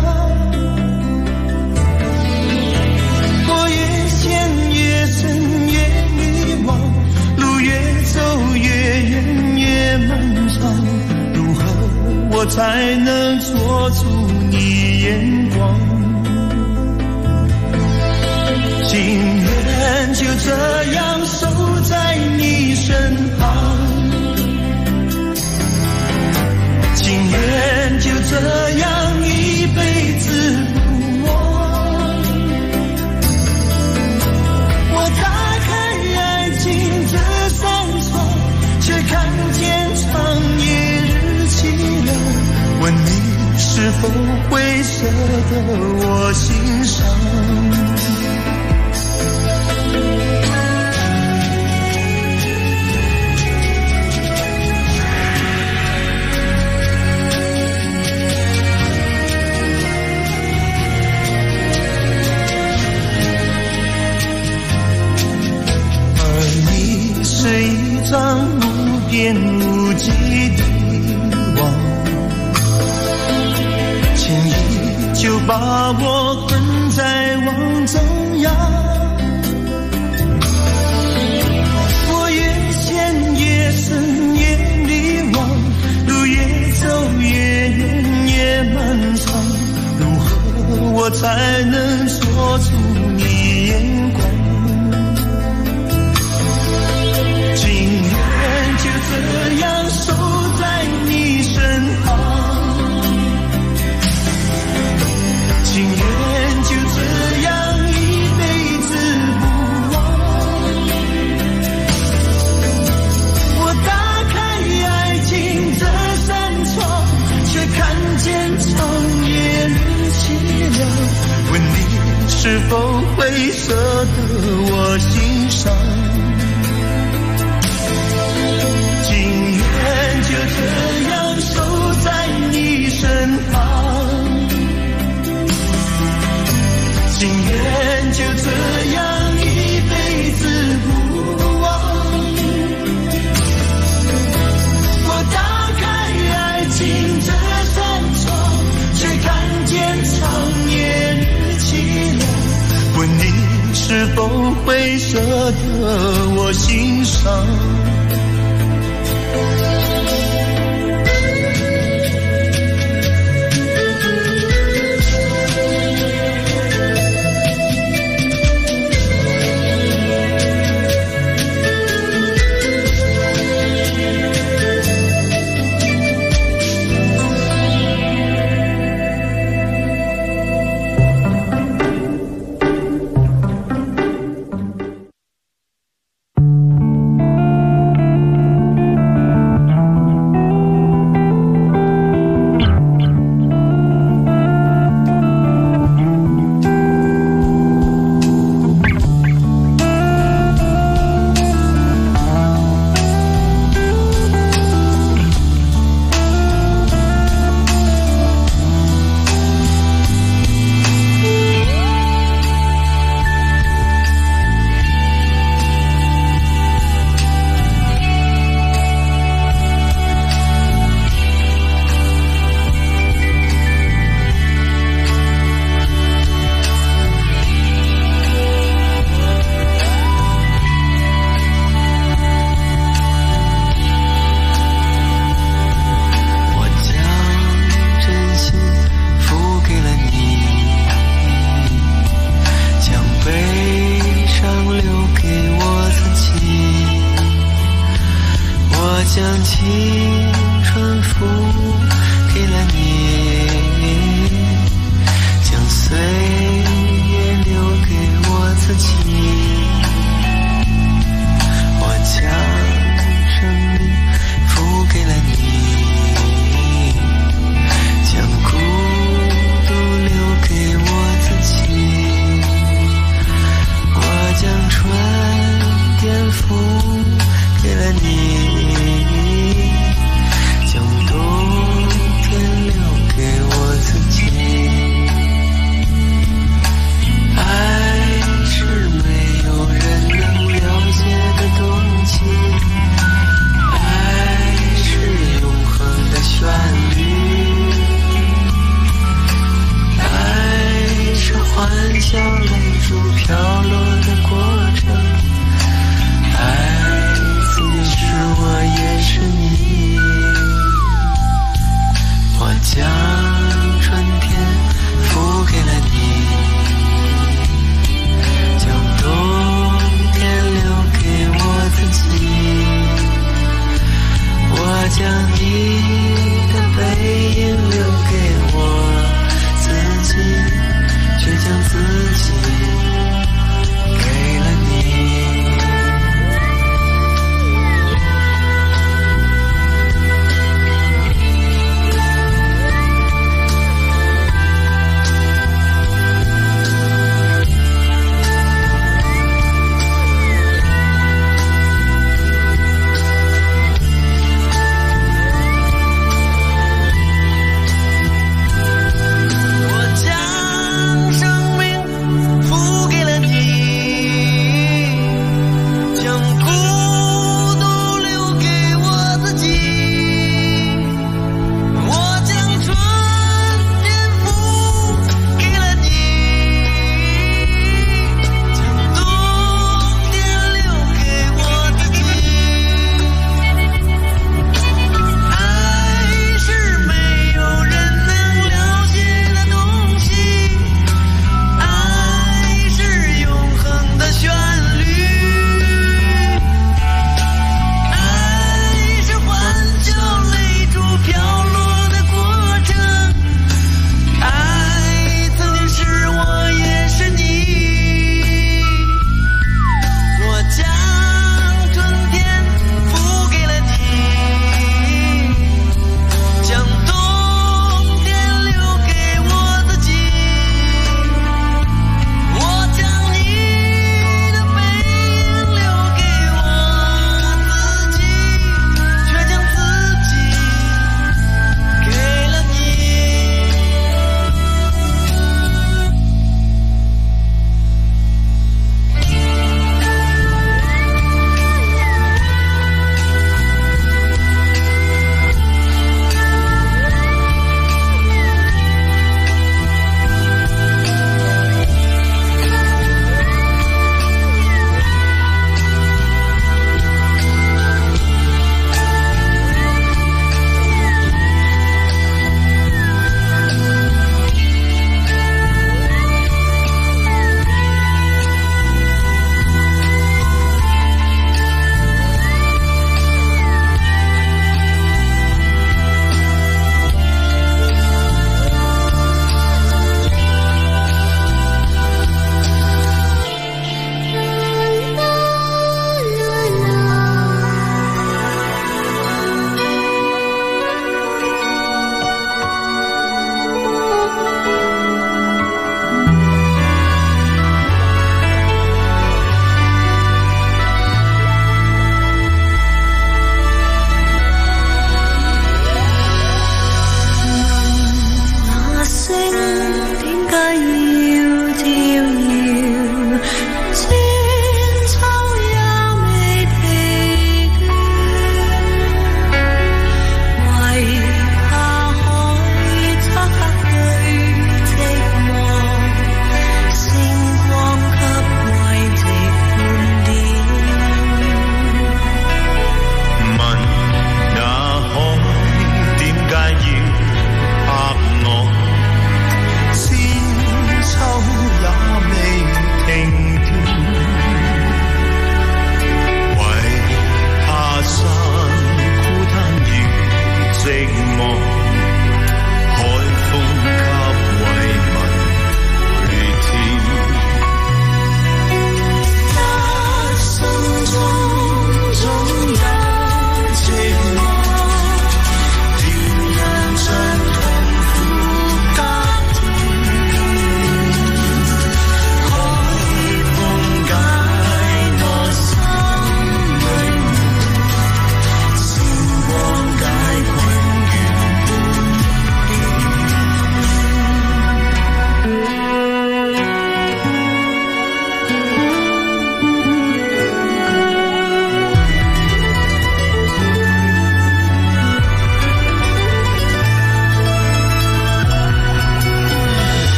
我越陷越深越迷惘，路越走越远越漫长，如何我才能捉住你眼光？情愿就这样守在你身旁，情愿就这样一辈子不忘。我打开爱情这扇窗，却看见长夜日期了。问你是否会舍得我心伤？是一张无边无际的网，轻易就把我困在网中央。我越陷越深越迷惘，路越走越远越漫长，如何我才能捉住你眼光？这样守在你身旁，情愿就这样一辈子否会舍得我心伤？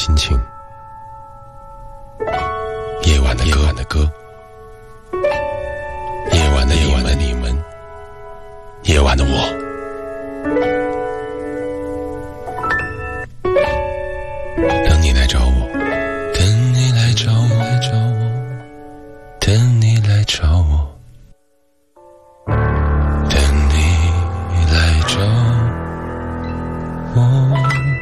心情，夜晚的歌，夜晚的你们，夜晚的我。等你来找我，等你来找我，等你来找我，等你来找我。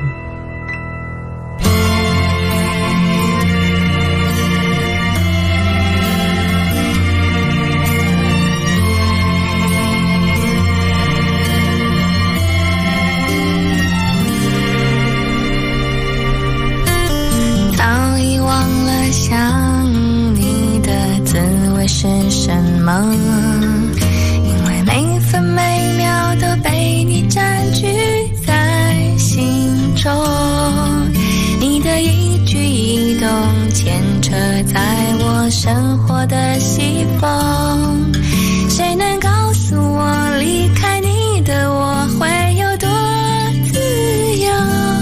想你的滋味是什么？因为每分每秒都被你占据在心中，你的一举一动牵扯在我生活的西风。谁能告诉我，离开你的我会有多自由？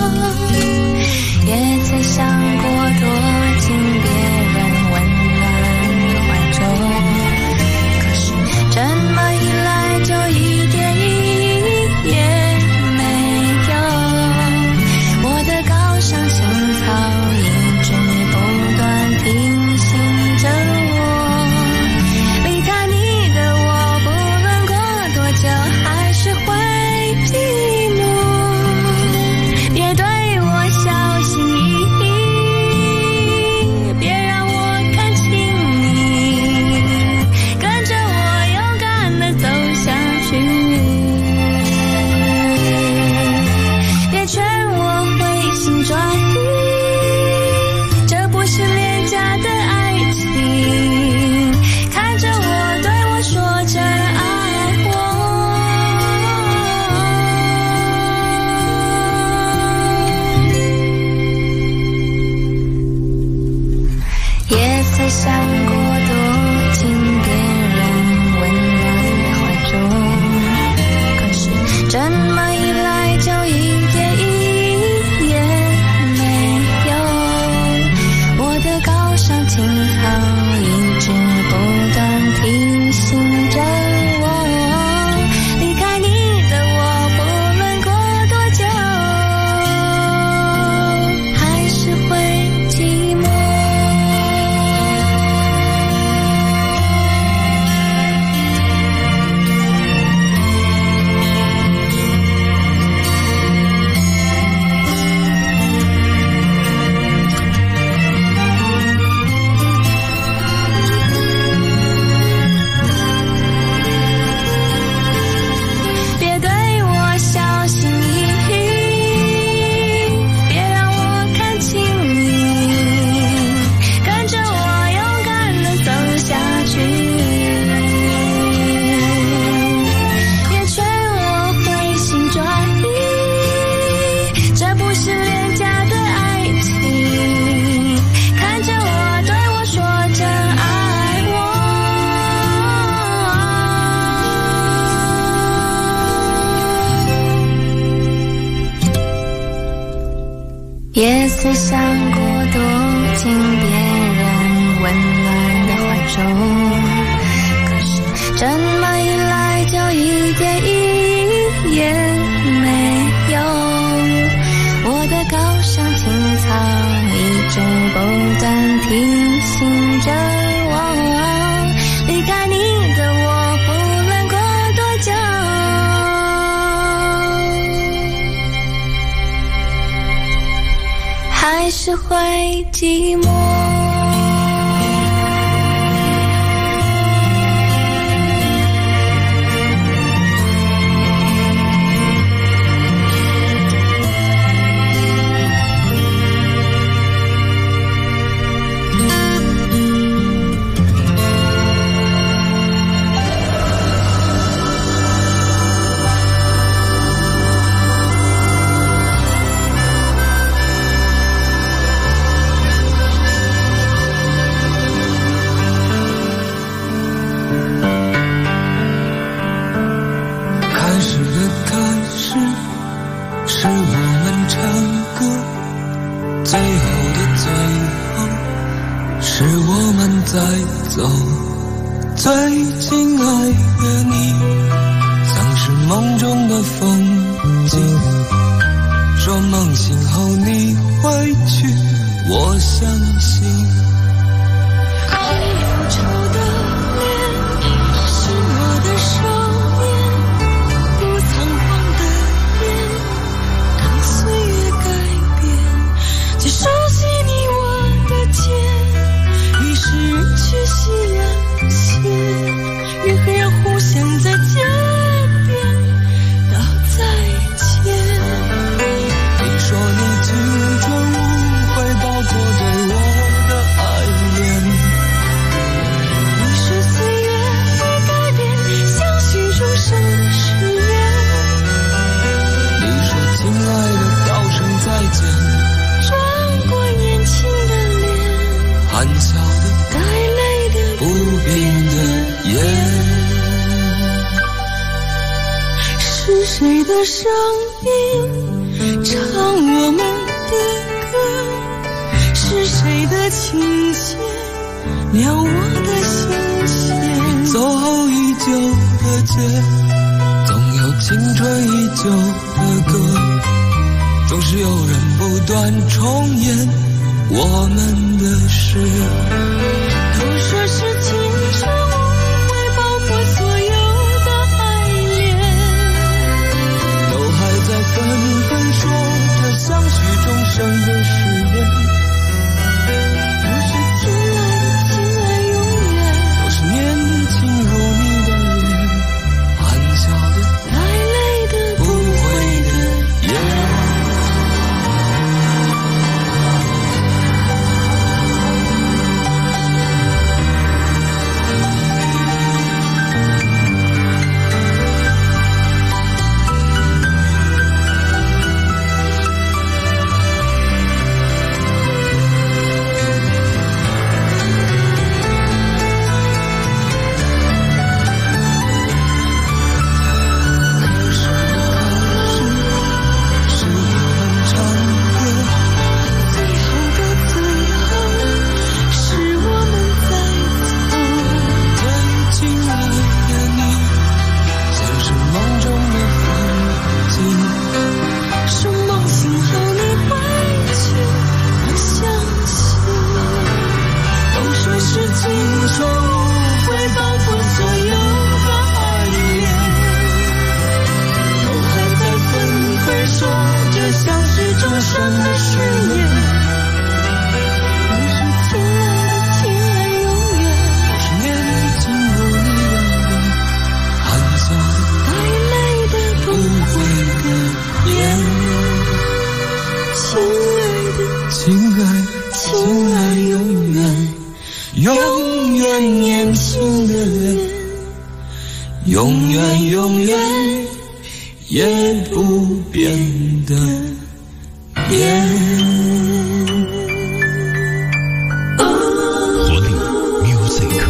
也曾想过多近别人温暖的怀中，可是这么一来就一点意义也没有。我的高尚青草一直不断提醒着我，离开你的我不论过多久还是会寂寞。别对我小心翼翼，别让我看清你，跟着我勇敢地走下去。别劝我回心转意，这不是廉价的爱情，看着我对我说真爱我。也曾想过躲进别人温暖的怀中，可是这么一来就一点意义也没有。我的高尚青草一直不断提醒着我，离开你的我不论过多久还是会寂寞。别对我小心翼翼，别让我看清你，跟着我勇敢地走下去。别劝我回心转意，这不是廉价的爱情，看着我对我说真爱我。也曾想过躲进别人温暖的怀中，可是这么一来就一点意义也没有。我的高尚青草一直不断提醒着我，离开你的我不论过多久还是会寂寞。 最后的最后，是我们在走。最亲爱的你，像是梦中的风景。说梦醒后你会去，我相信。 还忧愁的脸，是我的少年，不仓皇的眼，让岁月改变，最熟悉你我的肩，于是人去夕阳斜，约会让互相在街边道再见。 你说你青春无悔，包括对我的爱恋。 于是岁月会改变，相许终生的誓言。 你说亲爱的道声再见， 转过年轻的脸， 含笑的带泪的不变的眼。 是谁的声音唱我们的歌？是谁的情节撩我的心弦？ 走后已久的街，总有青春已久的歌，总是有人不断重演我们的事。 都说是青春无悔，包括所有的爱恋， 都还在纷纷说着相许终生的誓言。 都是亲爱的，亲爱永远， 都是年轻如你的脸，含笑的带泪的不悔的眼。永远永远也不变的眼。 活力 Music。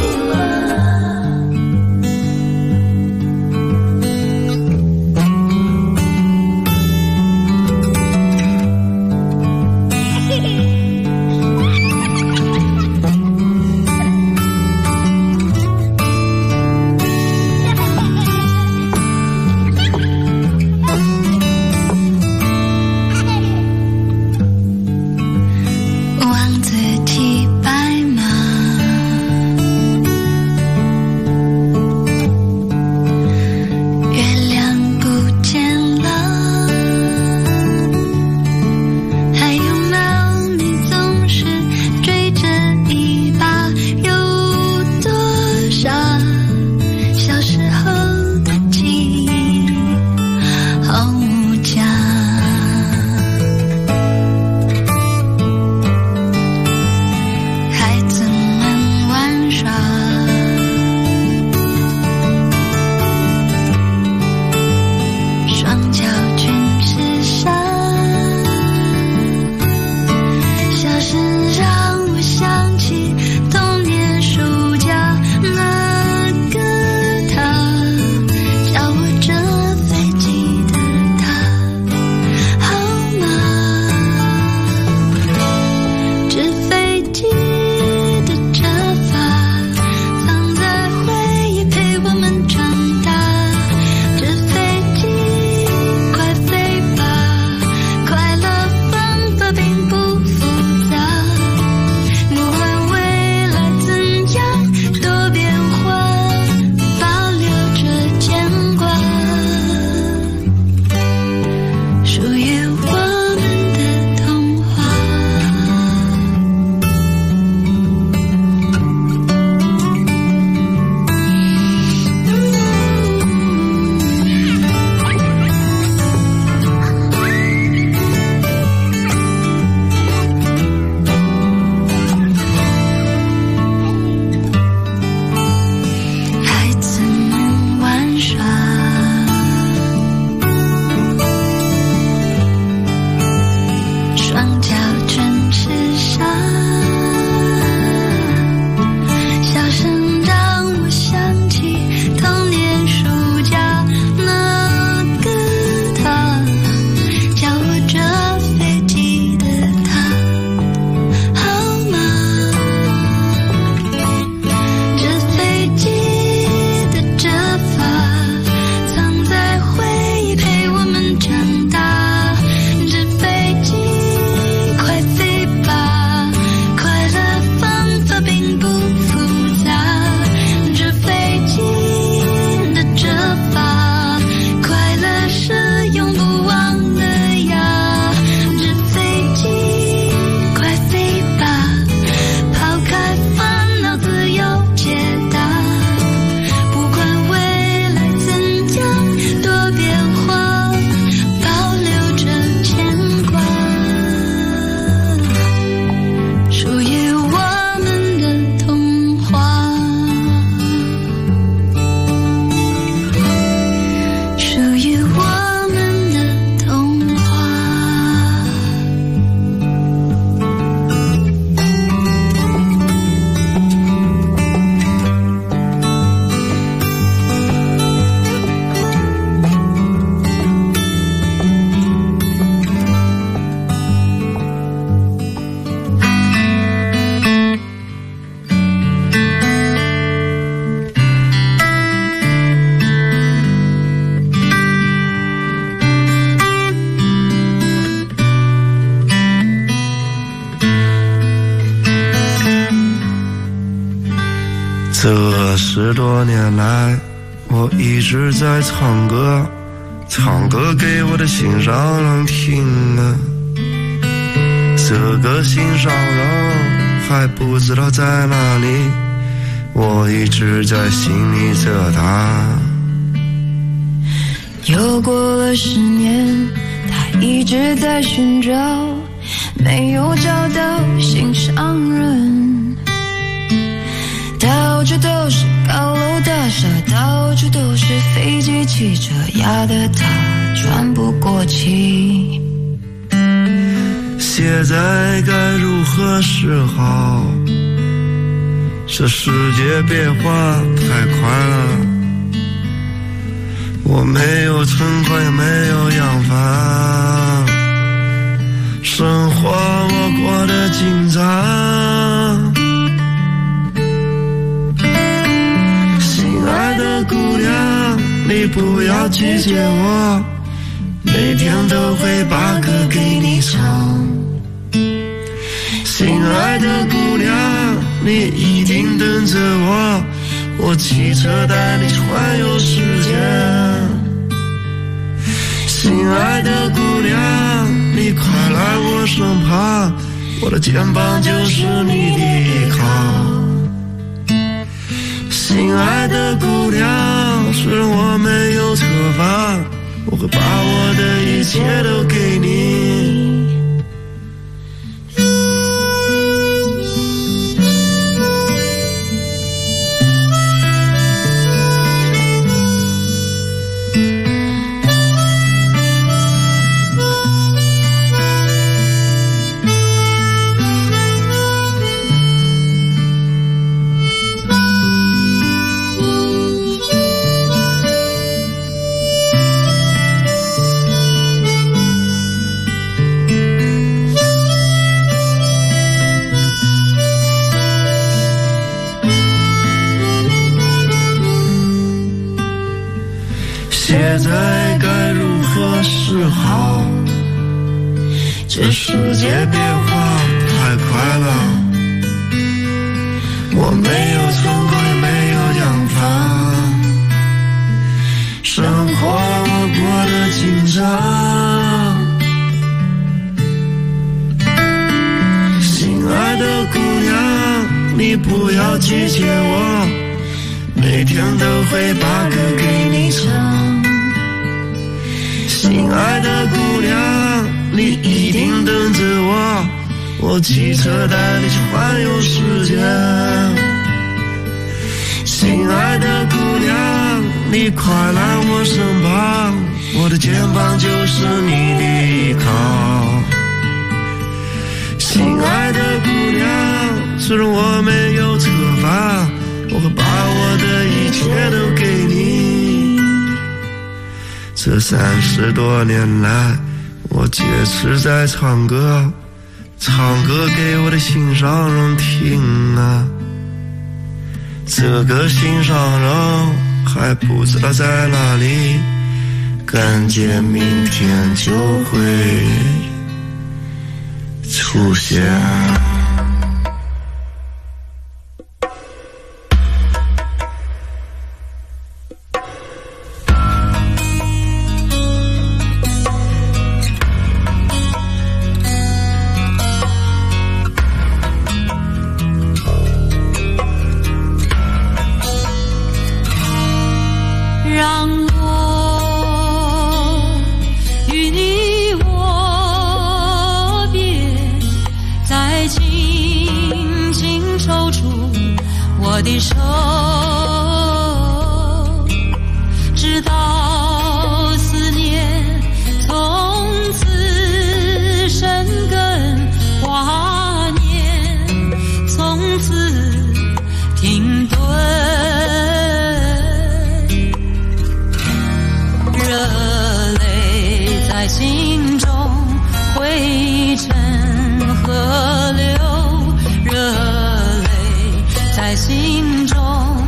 这10多年来，我一直在唱歌，唱歌给我的心上人听啊。这个心上人还不知道在哪里，我一直在心里着他。 又过了10年，他一直在寻找，没有找到心上人。到处都是高楼大厦，到处都是飞机汽车，压得他喘不过气。 现在该如何是好？这世界变化太快了，我没有存款也没有养房，生活我过得紧张。亲爱的姑娘，你不要拒绝我，每天都会把歌给你唱。亲爱的姑娘，你一定等着我，我骑车带你环游世界。亲爱的姑娘，你快来我身旁，我的肩膀就是你的依靠。亲爱的姑娘，虽然我没有车房，我会把我的一切都给你。现在该如何是好？这世界变化太快了，我没有存款也没有养房，生活我过得紧张。亲爱的姑娘，你不要拒绝我，每天都会把歌给你唱。亲爱的姑娘，你一定等着我，我骑车带你去环游世界。亲爱的姑娘，你快来我身旁，我的肩膀就是你的依靠。亲爱的姑娘，虽然我没有车房，我会把我的一切都给你。这30多年来，我坚持在唱歌，唱歌给我的心上人听啊。这个心上人还不知道在哪里，感觉明天就会出现。 我的手，直到思念从此生根，华年从此停顿，热泪在心中汇成河流，热泪在心中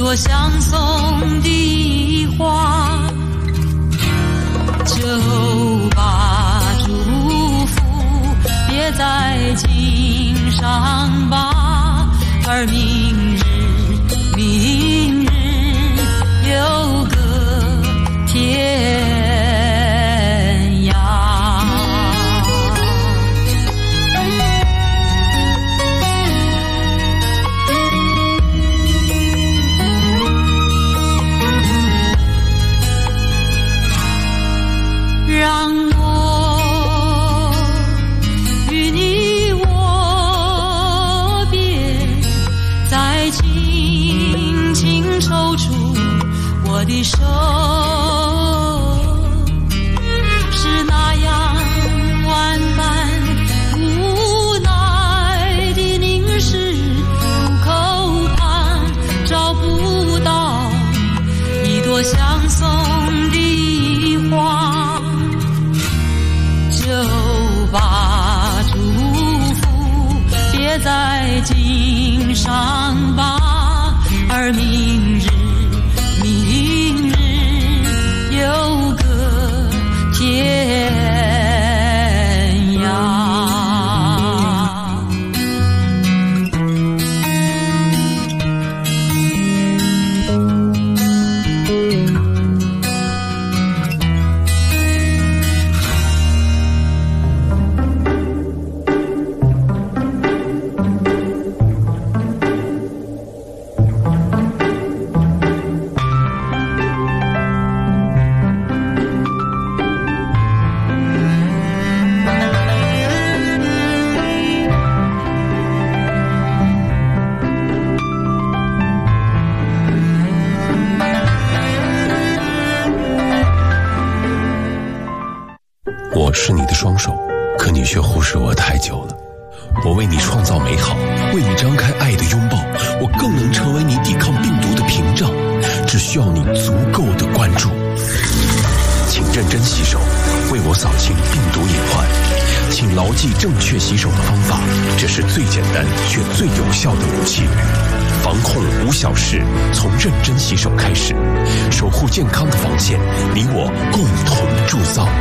朵相送的花，就把祝福别在襟上吧，而明日有个天涯。让我与你握别，再轻轻抽出我的手，是那样万般无奈的凝视，路口旁找不到一朵相送的花，就把祝福别在襟上吧，而明日有个天涯。 我是你的双手，可你却忽视我太久了。我为你创造美好，为你张开爱的拥抱，我更能成为你抵抗病毒的屏障，只需要你足够的关注。请认真洗手，为我扫清病毒隐患。请牢记正确洗手的方法，这是最简单却最有效的武器。防控无小事，从认真洗手开始，守护健康的防线，你我共同铸造。